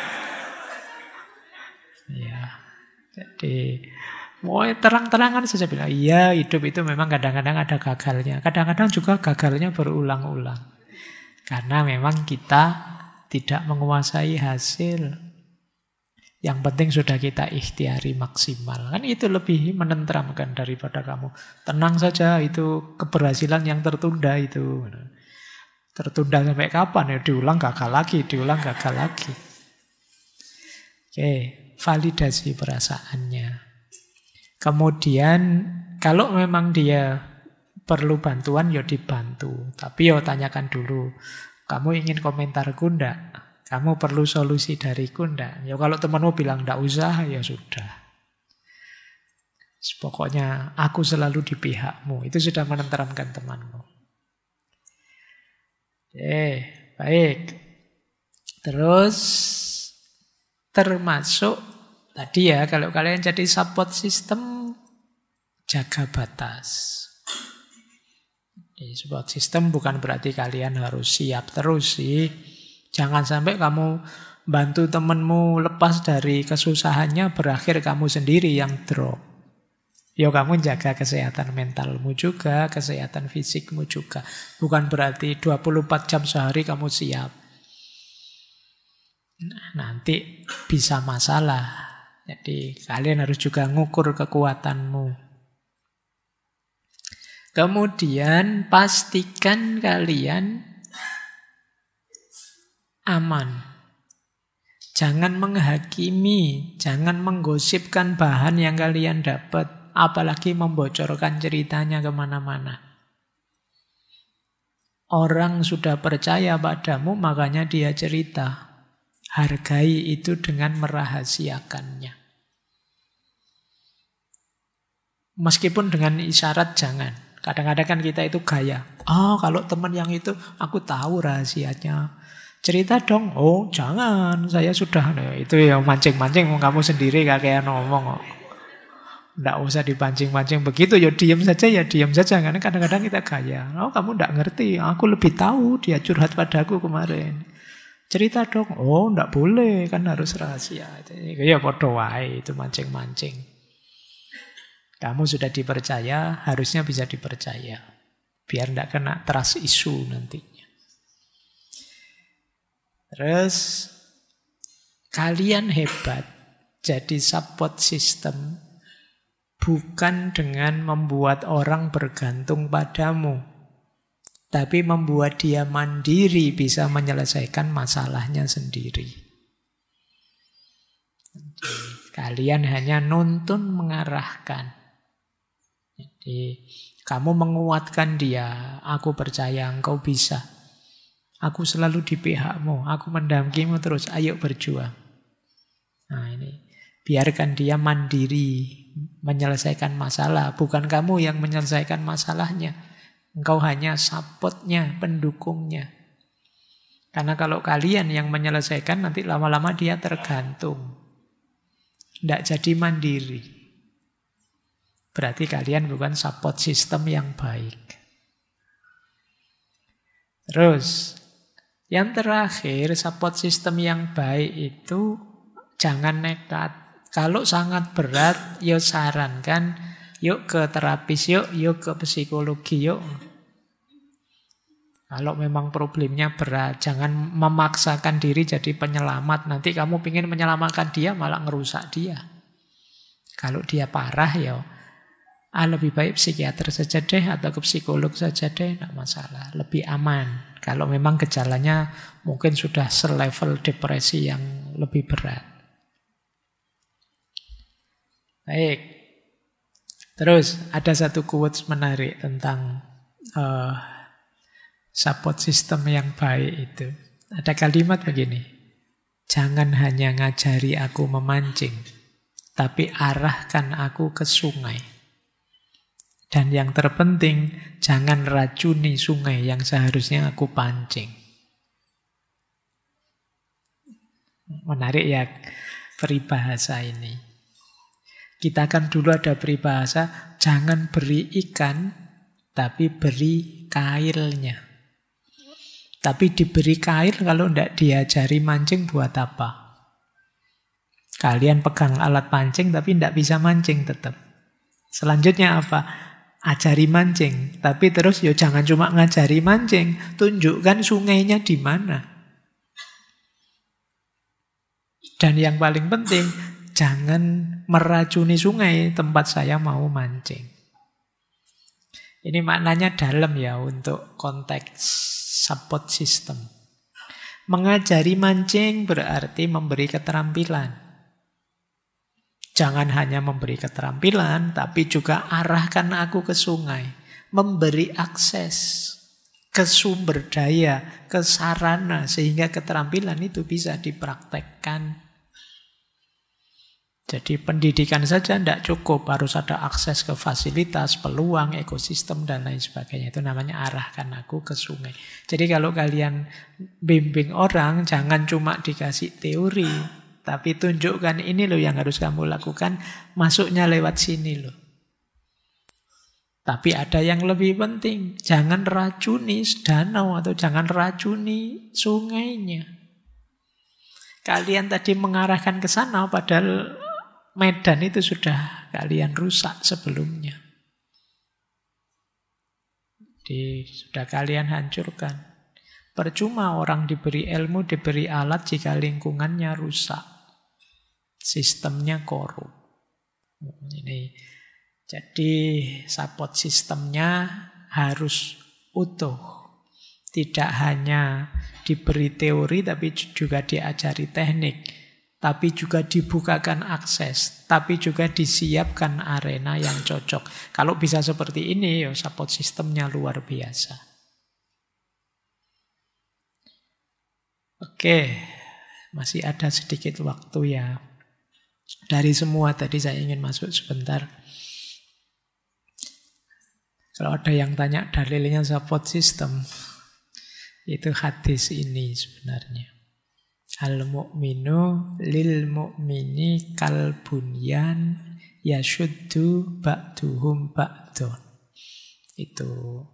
Ya, jadi mau terang-terangan saja bilang, iya hidup itu memang kadang-kadang ada gagalnya. Kadang-kadang juga gagalnya berulang-ulang. Karena memang kita tidak menguasai hasil. Yang penting sudah kita ikhtiari maksimal. Kan itu lebih menenteramkan daripada kamu. Tenang saja, itu keberhasilan yang tertunda itu. Tertunda sampai kapan? Ya diulang gagal lagi, diulang gagal lagi. Oke, validasi perasaannya. Kemudian kalau memang dia perlu bantuan, ya dibantu. Tapi ya tanyakan dulu, kamu ingin komentarku enggak? Kamu perlu solusi dariku enggak? Ya kalau temanmu bilang enggak usah, ya sudah. Pokoknya aku selalu di pihakmu. Itu sudah menenteramkan temanmu. Baik. Terus termasuk tadi ya, kalau kalian jadi support system, jaga batas. Support system bukan berarti kalian harus siap terus sih. Jangan sampai kamu bantu temenmu lepas dari kesusahannya, berakhir kamu sendiri yang drop. Ya kamu jaga kesehatan mentalmu juga, kesehatan fisikmu juga. Bukan berarti 24 jam sehari kamu siap. Nah, nanti bisa masalah. Jadi kalian harus juga ngukur kekuatanmu. Kemudian pastikan kalian aman. Jangan menghakimi, jangan menggosipkan bahan yang kalian dapat, apalagi membocorkan ceritanya kemana-mana. Orang sudah percaya padamu, makanya dia cerita. Hargai itu dengan merahasiakannya. Meskipun dengan isyarat jangan. Kadang-kadang kan kita itu gaya. Kalau teman yang itu aku tahu rahasianya. Cerita dong. Oh jangan, saya sudah. Nah, itu yang mancing-mancing kamu sendiri kayak ngomong. Nggak usah dipancing-pancing begitu. Ya diam saja, ya diam saja. Karena kadang-kadang kita gaya. Kamu nggak ngerti. Aku lebih tahu, dia curhat padaku kemarin. Cerita dong. Oh nggak boleh, kan harus rahasia. Ya podo wae, itu mancing-mancing. Kamu sudah dipercaya, harusnya bisa dipercaya. Biar nggak kena trust issue nantinya. Terus, kalian hebat jadi support system bukan dengan membuat orang bergantung padamu, tapi membuat dia mandiri bisa menyelesaikan masalahnya sendiri. Kalian hanya nuntun mengarahkan. Jadi kamu menguatkan dia, aku percaya engkau bisa. Aku selalu di pihakmu, aku mendampingimu terus, ayo berjuang. Nah ini, biarkan dia mandiri menyelesaikan masalah, bukan kamu yang menyelesaikan masalahnya. Engkau hanya supportnya, pendukungnya. Karena kalau kalian yang menyelesaikan, nanti lama-lama dia tergantung. Tidak jadi mandiri. Berarti kalian bukan support system yang baik. Terus, yang terakhir, support system yang baik itu jangan nekat. Kalau sangat berat, yuk sarankan, yuk ke terapis, yuk ke psikologi, yuk. Kalau memang problemnya berat, jangan memaksakan diri jadi penyelamat. Nanti kamu ingin menyelamatkan dia, malah ngerusak dia. Kalau dia parah, ya lebih baik psikiater saja deh, atau ke psikolog saja deh, tidak masalah. Lebih aman. Kalau memang gejalanya mungkin sudah selevel depresi yang lebih berat. Baik. Terus ada satu quotes menarik tentang support system yang baik itu. Ada kalimat begini. Jangan hanya ngajari aku memancing, tapi arahkan aku ke sungai. Dan yang terpenting, jangan racuni sungai yang seharusnya aku pancing. Menarik ya peribahasa ini. Kita kan dulu ada peribahasa, jangan beri ikan, tapi beri kailnya. Tapi diberi kail kalau tidak diajari mancing buat apa? Kalian pegang alat pancing tapi tidak bisa mancing tetap. Selanjutnya apa? Ajari mancing. Tapi terus jangan cuma ngajari mancing, tunjukkan sungainya di mana. Dan yang paling penting, jangan meracuni sungai tempat saya mau mancing. Ini maknanya dalam ya untuk konteks support system. Mengajari mancing berarti memberi keterampilan. Jangan hanya memberi keterampilan, tapi juga arahkan aku ke sungai. Memberi akses ke sumber daya, ke sarana, sehingga keterampilan itu bisa dipraktekkan. Jadi pendidikan saja tidak cukup, harus ada akses ke fasilitas, peluang, ekosistem, dan lain sebagainya. Itu namanya arahkan aku ke sungai. Jadi kalau kalian bimbing orang, jangan cuma dikasih teori, tapi tunjukkan ini loh yang harus kamu lakukan, masuknya lewat sini loh. Tapi ada yang lebih penting, jangan racuni danau atau jangan racuni sungainya. Kalian tadi mengarahkan ke sana, padahal medan itu sudah kalian rusak sebelumnya. Jadi sudah kalian hancurkan. Percuma orang diberi ilmu, diberi alat jika lingkungannya rusak. Sistemnya korup. Ini. Jadi support sistemnya harus utuh. Tidak hanya diberi teori tapi juga diajari teknik. Tapi juga dibukakan akses, tapi juga disiapkan arena yang cocok. Kalau bisa seperti ini, support sistemnya luar biasa. Oke, masih ada sedikit waktu ya. Dari semua tadi saya ingin masuk sebentar. Kalau ada yang tanya dalilnya support system, itu hadis ini sebenarnya. Al-mu'minu lil mu'mini kal bunyan yashuddu ba'duhum ba'dun. Itu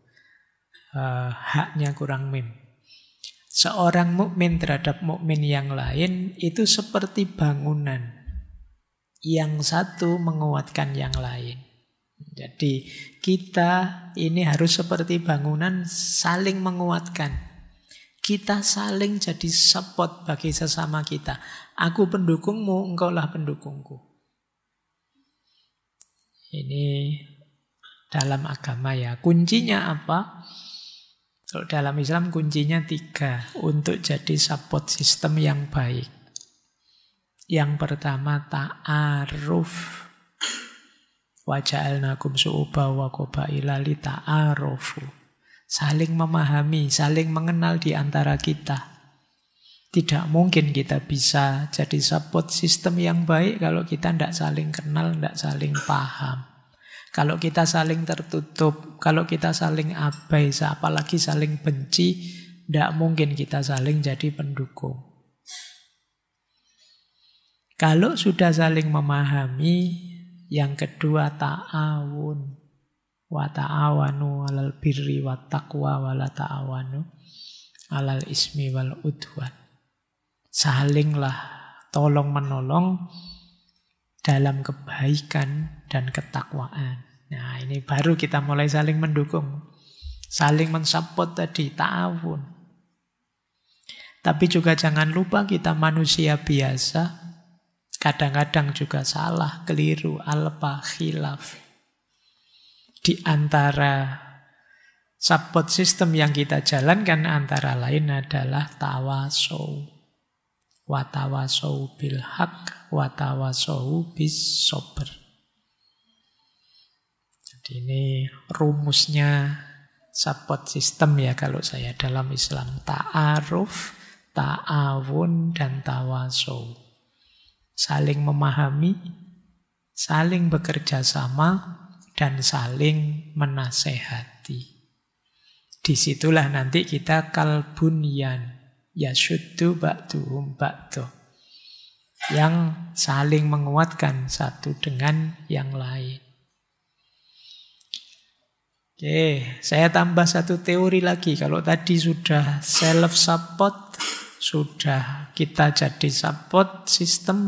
haknya kurang mim. Seorang mukmin terhadap mukmin yang lain itu seperti bangunan. Yang satu menguatkan yang lain. Jadi kita ini harus seperti bangunan saling menguatkan. Kita saling jadi support bagi sesama kita. Aku pendukungmu, engkaulah pendukungku. Ini dalam agama ya. Kuncinya apa? Kalau dalam Islam kuncinya 3 untuk jadi support system yang baik. Yang pertama ta'aruf. Wa ja'alnakum syu'uban wa qabaila li ta'arufu. Saling memahami, saling mengenal di antara kita. Tidak mungkin kita bisa jadi support system yang baik kalau kita tidak saling kenal, tidak saling paham. Kalau kita saling tertutup, kalau kita saling abai, apalagi saling benci, tidak mungkin kita saling jadi pendukung. Kalau sudah saling memahami, yang kedua ta'awun. Wa ta'awanu 'alal birri wat taqwa wa la ta'awanu 'alal ismi wal udwan. Salinglah tolong menolong dalam kebaikan dan ketakwaan. Nah, ini baru kita mulai saling mendukung. Saling mensupport tadi, ta'awun. Tapi juga jangan lupa kita manusia biasa. Kadang-kadang juga salah, keliru, alpa, khilaf. Di antara support system yang kita jalankan antara lain adalah tawasau. Wa tawasau bil haq, wa tawasau bis sabr. Jadi ini rumusnya support system ya kalau saya dalam Islam. Ta'aruf, ta'awun, dan tawasau. Saling memahami, saling bekerja sama, dan saling menasehati. Disitulah nanti kita kalbunyan. Yashuddu ba'duhum ba'du. yang saling menguatkan satu dengan yang lain. Oke, saya tambah satu teori lagi. Kalau tadi sudah self-support, sudah kita jadi support system.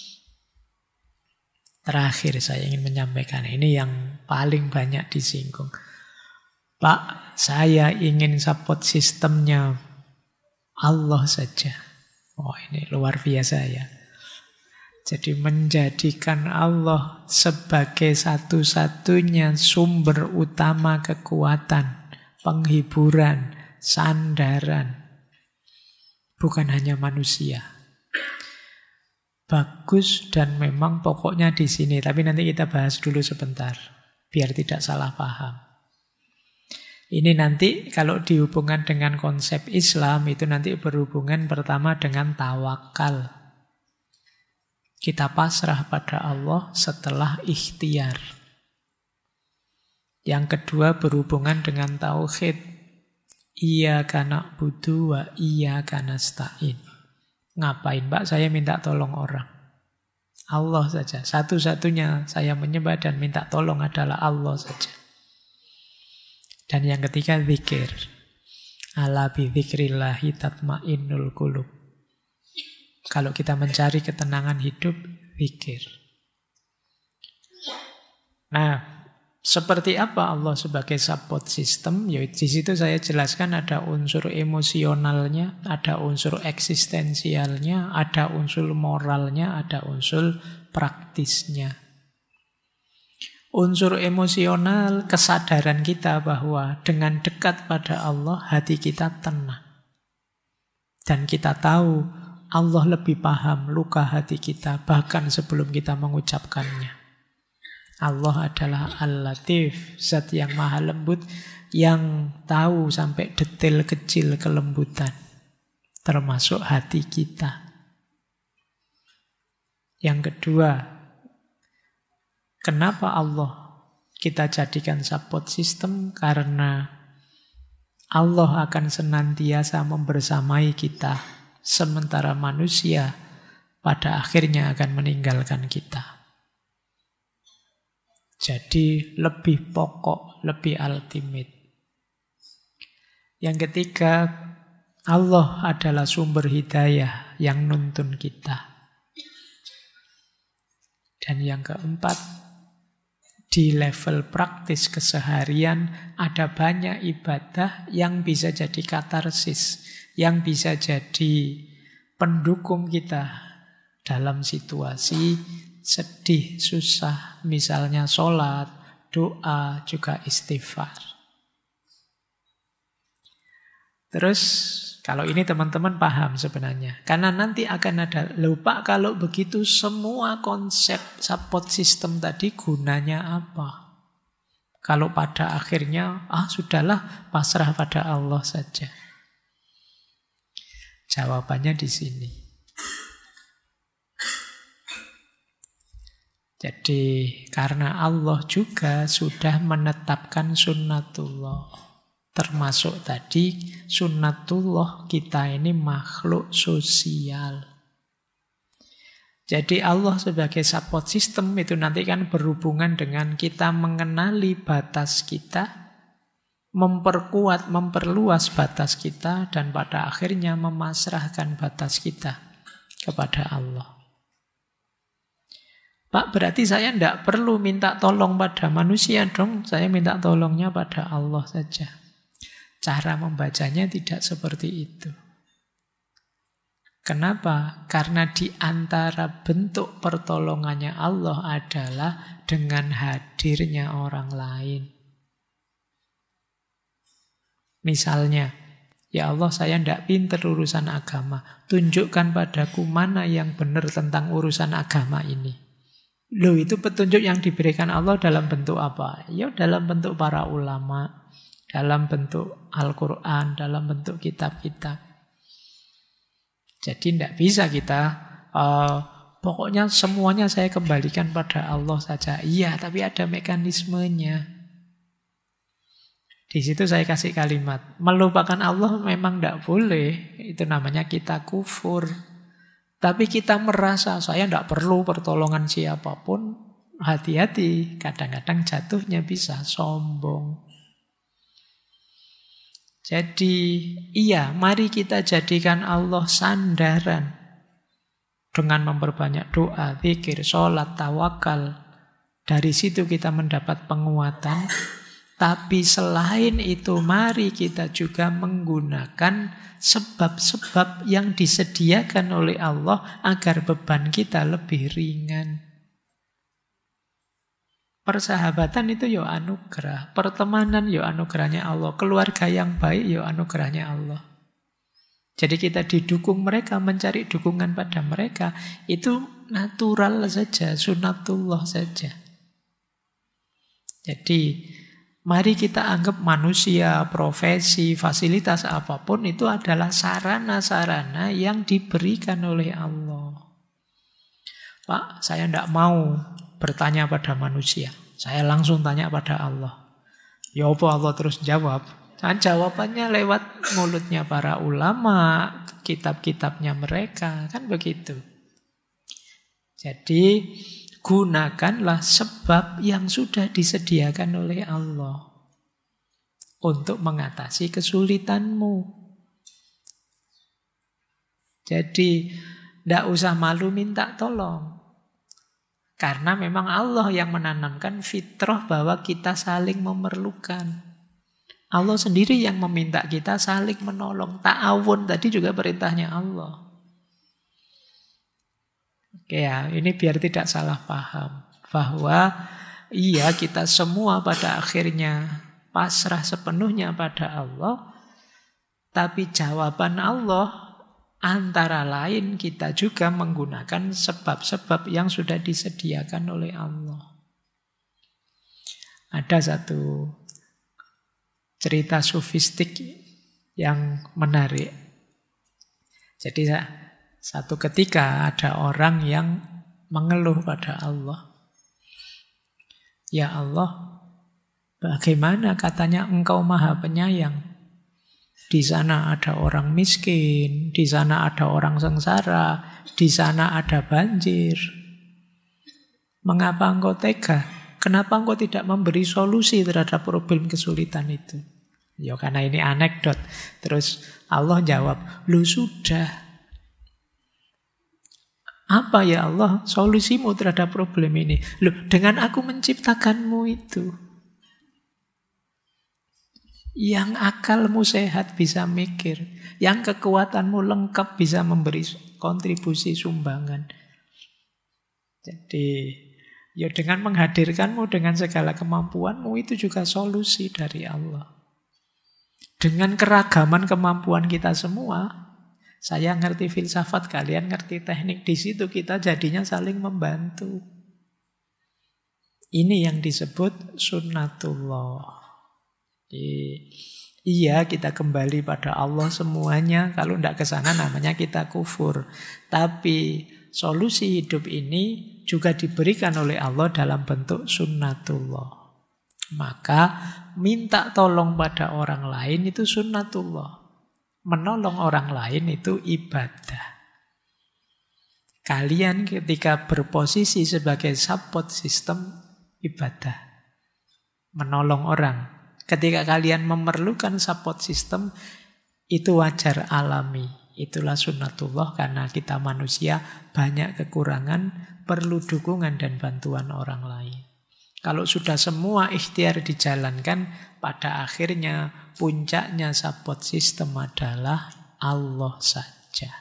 Terakhir saya ingin menyampaikan, ini yang paling banyak disinggung. Pak, saya ingin support sistemnya Allah saja. Oh, ini luar biasa ya. Jadi menjadikan Allah sebagai satu-satunya sumber utama kekuatan, penghiburan, sandaran. Bukan hanya manusia. Bagus dan memang pokoknya di sini. Tapi nanti kita bahas dulu sebentar. Biar tidak salah paham. Ini nanti kalau dihubungkan dengan konsep Islam, itu nanti berhubungan pertama dengan tawakal. Kita pasrah pada Allah setelah ikhtiar. Yang kedua berhubungan dengan tauhid. Iyyaka na'budu wa iyyaka nasta'in. Ngapain Pak saya minta tolong orang? Allah saja. Satu-satunya saya menyembah dan minta tolong adalah Allah saja. Dan yang ketiga zikir. Ala bi dzikrillahi tatmainnul qulub. Kalau kita mencari ketenangan hidup, zikir. Nah, seperti apa Allah sebagai support system? Ya, di situ saya jelaskan ada unsur emosionalnya, ada unsur eksistensialnya, ada unsur moralnya, ada unsur praktisnya. Unsur emosional, kesadaran kita bahwa dengan dekat pada Allah, hati kita tenang. Dan kita tahu Allah lebih paham luka hati kita, bahkan sebelum kita mengucapkannya. Allah adalah Al-Latif, zat yang maha lembut, yang tahu sampai detail kecil kelembutan, termasuk hati kita. Yang kedua, kenapa Allah kita jadikan support system? Karena Allah akan senantiasa membersamai kita, sementara manusia pada akhirnya akan meninggalkan kita. Jadi lebih pokok, lebih ultimate. Yang ketiga, Allah adalah sumber hidayah yang nuntun kita. Dan yang keempat, di level praktis keseharian ada banyak ibadah yang bisa jadi katarsis, yang bisa jadi pendukung kita dalam situasi sedih, susah, misalnya sholat, doa, juga istighfar. Terus kalau ini teman-teman paham sebenarnya. Karena nanti akan ada, lupa kalau begitu semua konsep support system tadi gunanya apa? Kalau pada akhirnya, sudahlah pasrah pada Allah saja. Jawabannya di sini. Jadi karena Allah juga sudah menetapkan sunnatullah. Termasuk tadi sunnatullah kita ini makhluk sosial. Jadi Allah sebagai support system itu nanti kan berhubungan dengan kita mengenali batas kita, memperkuat, memperluas batas kita, dan pada akhirnya memasrahkan batas kita kepada Allah. Pak, berarti saya tidak perlu minta tolong pada manusia dong. Saya minta tolongnya pada Allah saja. Cara membacanya tidak seperti itu. Kenapa? Karena di antara bentuk pertolongannya Allah adalah dengan hadirnya orang lain. Misalnya, ya Allah saya tidak pintar urusan agama. Tunjukkan padaku mana yang benar tentang urusan agama ini. Loh, itu petunjuk yang diberikan Allah dalam bentuk apa? Ya dalam bentuk para ulama, dalam bentuk Al-Quran, dalam bentuk kitab-kitab. Jadi tidak bisa kita pokoknya semuanya saya kembalikan pada Allah saja. Iya, tapi ada mekanismenya. Di situ saya kasih kalimat, melupakan Allah memang tidak boleh. Itu namanya kita kufur. Tapi kita merasa saya tidak perlu pertolongan siapapun, hati-hati. Kadang-kadang jatuhnya bisa sombong. Jadi iya, mari kita jadikan Allah sandaran. Dengan memperbanyak doa, zikir, sholat, tawakal. Dari situ kita mendapat penguatan. Tapi selain itu, mari kita juga menggunakan sebab-sebab yang disediakan oleh Allah agar beban kita lebih ringan. Persahabatan itu yo anugerah, pertemanan yo anugerahnya Allah, keluarga yang baik yo anugerahnya Allah. Jadi kita didukung mereka, mencari dukungan pada mereka, itu natural saja, sunatullah saja. Jadi mari kita anggap manusia, profesi, fasilitas apapun itu adalah sarana-sarana yang diberikan oleh Allah. Pak, saya tidak mau bertanya pada manusia. Saya langsung tanya pada Allah. Ya apa Allah terus jawab? Nah, jawabannya lewat mulutnya para ulama, kitab-kitabnya mereka. Kan begitu. Jadi gunakanlah sebab yang sudah disediakan oleh Allah untuk mengatasi kesulitanmu. Jadi tidak usah malu minta tolong. Karena memang Allah yang menanamkan fitrah bahwa kita saling memerlukan. Allah sendiri yang meminta kita saling menolong. Ta'awun tadi juga perintahnya Allah. Oke ya, ini biar tidak salah paham. Bahwa iya kita semua pada akhirnya pasrah sepenuhnya pada Allah. Tapi jawaban Allah antara lain kita juga menggunakan sebab-sebab yang sudah disediakan oleh Allah. Ada satu cerita sufistik yang menarik. Jadi satu ketika ada orang yang mengeluh pada Allah. Ya Allah, bagaimana katanya Engkau Maha Penyayang? Di sana ada orang miskin, di sana ada orang sengsara, di sana ada banjir. Mengapa Engkau tega? Kenapa Engkau tidak memberi solusi terhadap problem kesulitan itu? Ya karena ini anekdot. Terus Allah jawab, "Lu sudah. Apa ya Allah solusimu terhadap problem ini? Loh, dengan aku menciptakanmu itu. Yang akalmu sehat bisa mikir. Yang kekuatanmu lengkap bisa memberi kontribusi sumbangan. Jadi, ya dengan menghadirkanmu dengan segala kemampuanmu itu juga solusi dari Allah. Dengan keragaman kemampuan kita semua, saya ngerti filsafat, kalian ngerti teknik, di situ kita jadinya saling membantu. Ini yang disebut sunnatullah. Iya, kita kembali pada Allah semuanya. Kalau tidak ke sana namanya kita kufur. Tapi solusi hidup ini juga diberikan oleh Allah dalam bentuk sunnatullah. Maka minta tolong pada orang lain itu sunnatullah. Menolong orang lain itu ibadah. Kalian ketika berposisi sebagai support system, ibadah. Menolong orang. Ketika kalian memerlukan support system, itu wajar alami. Itulah sunnatullah karena kita manusia banyak kekurangan, perlu dukungan dan bantuan orang lain. Kalau sudah semua ikhtiar dijalankan, pada akhirnya puncaknya support system adalah Allah saja.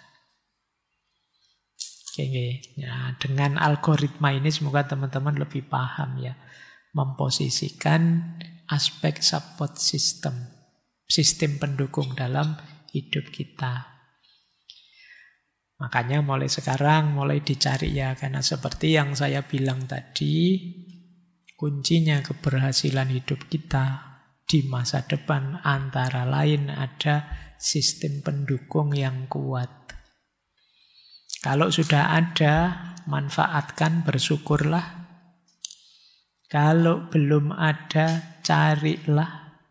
Oke, ya, dengan algoritma ini semoga teman-teman lebih paham ya. Memposisikan aspek support system. Sistem pendukung dalam hidup kita. Makanya mulai sekarang, mulai dicari ya. Karena seperti yang saya bilang tadi, kuncinya keberhasilan hidup kita di masa depan antara lain ada sistem pendukung yang kuat. Kalau sudah ada, manfaatkan, bersyukurlah. Kalau belum ada, carilah.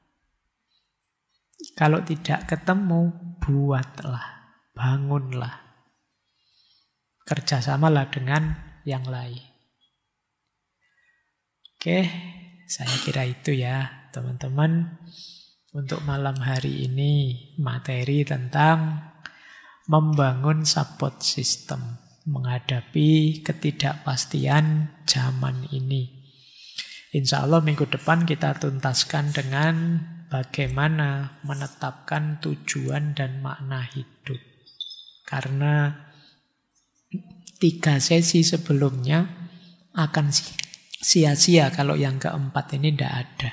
Kalau tidak ketemu, buatlah, bangunlah. kerjasamalah dengan yang lain. Oke, saya kira itu ya teman-teman. Untuk malam hari ini materi tentang membangun support system menghadapi ketidakpastian zaman ini. Insya Allah minggu depan kita tuntaskan dengan bagaimana menetapkan tujuan dan makna hidup. Karena 3 sesi sebelumnya akan sia-sia kalau yang keempat ini tidak ada.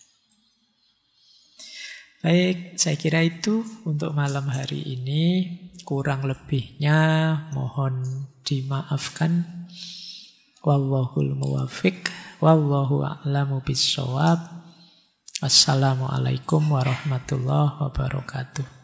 Baik, saya kira itu untuk malam hari ini. Kurang lebihnya mohon dimaafkan. Wallahul muwaffiq, wallahu a'lamu bissawab. Assalamualaikum warahmatullahi wabarakatuh.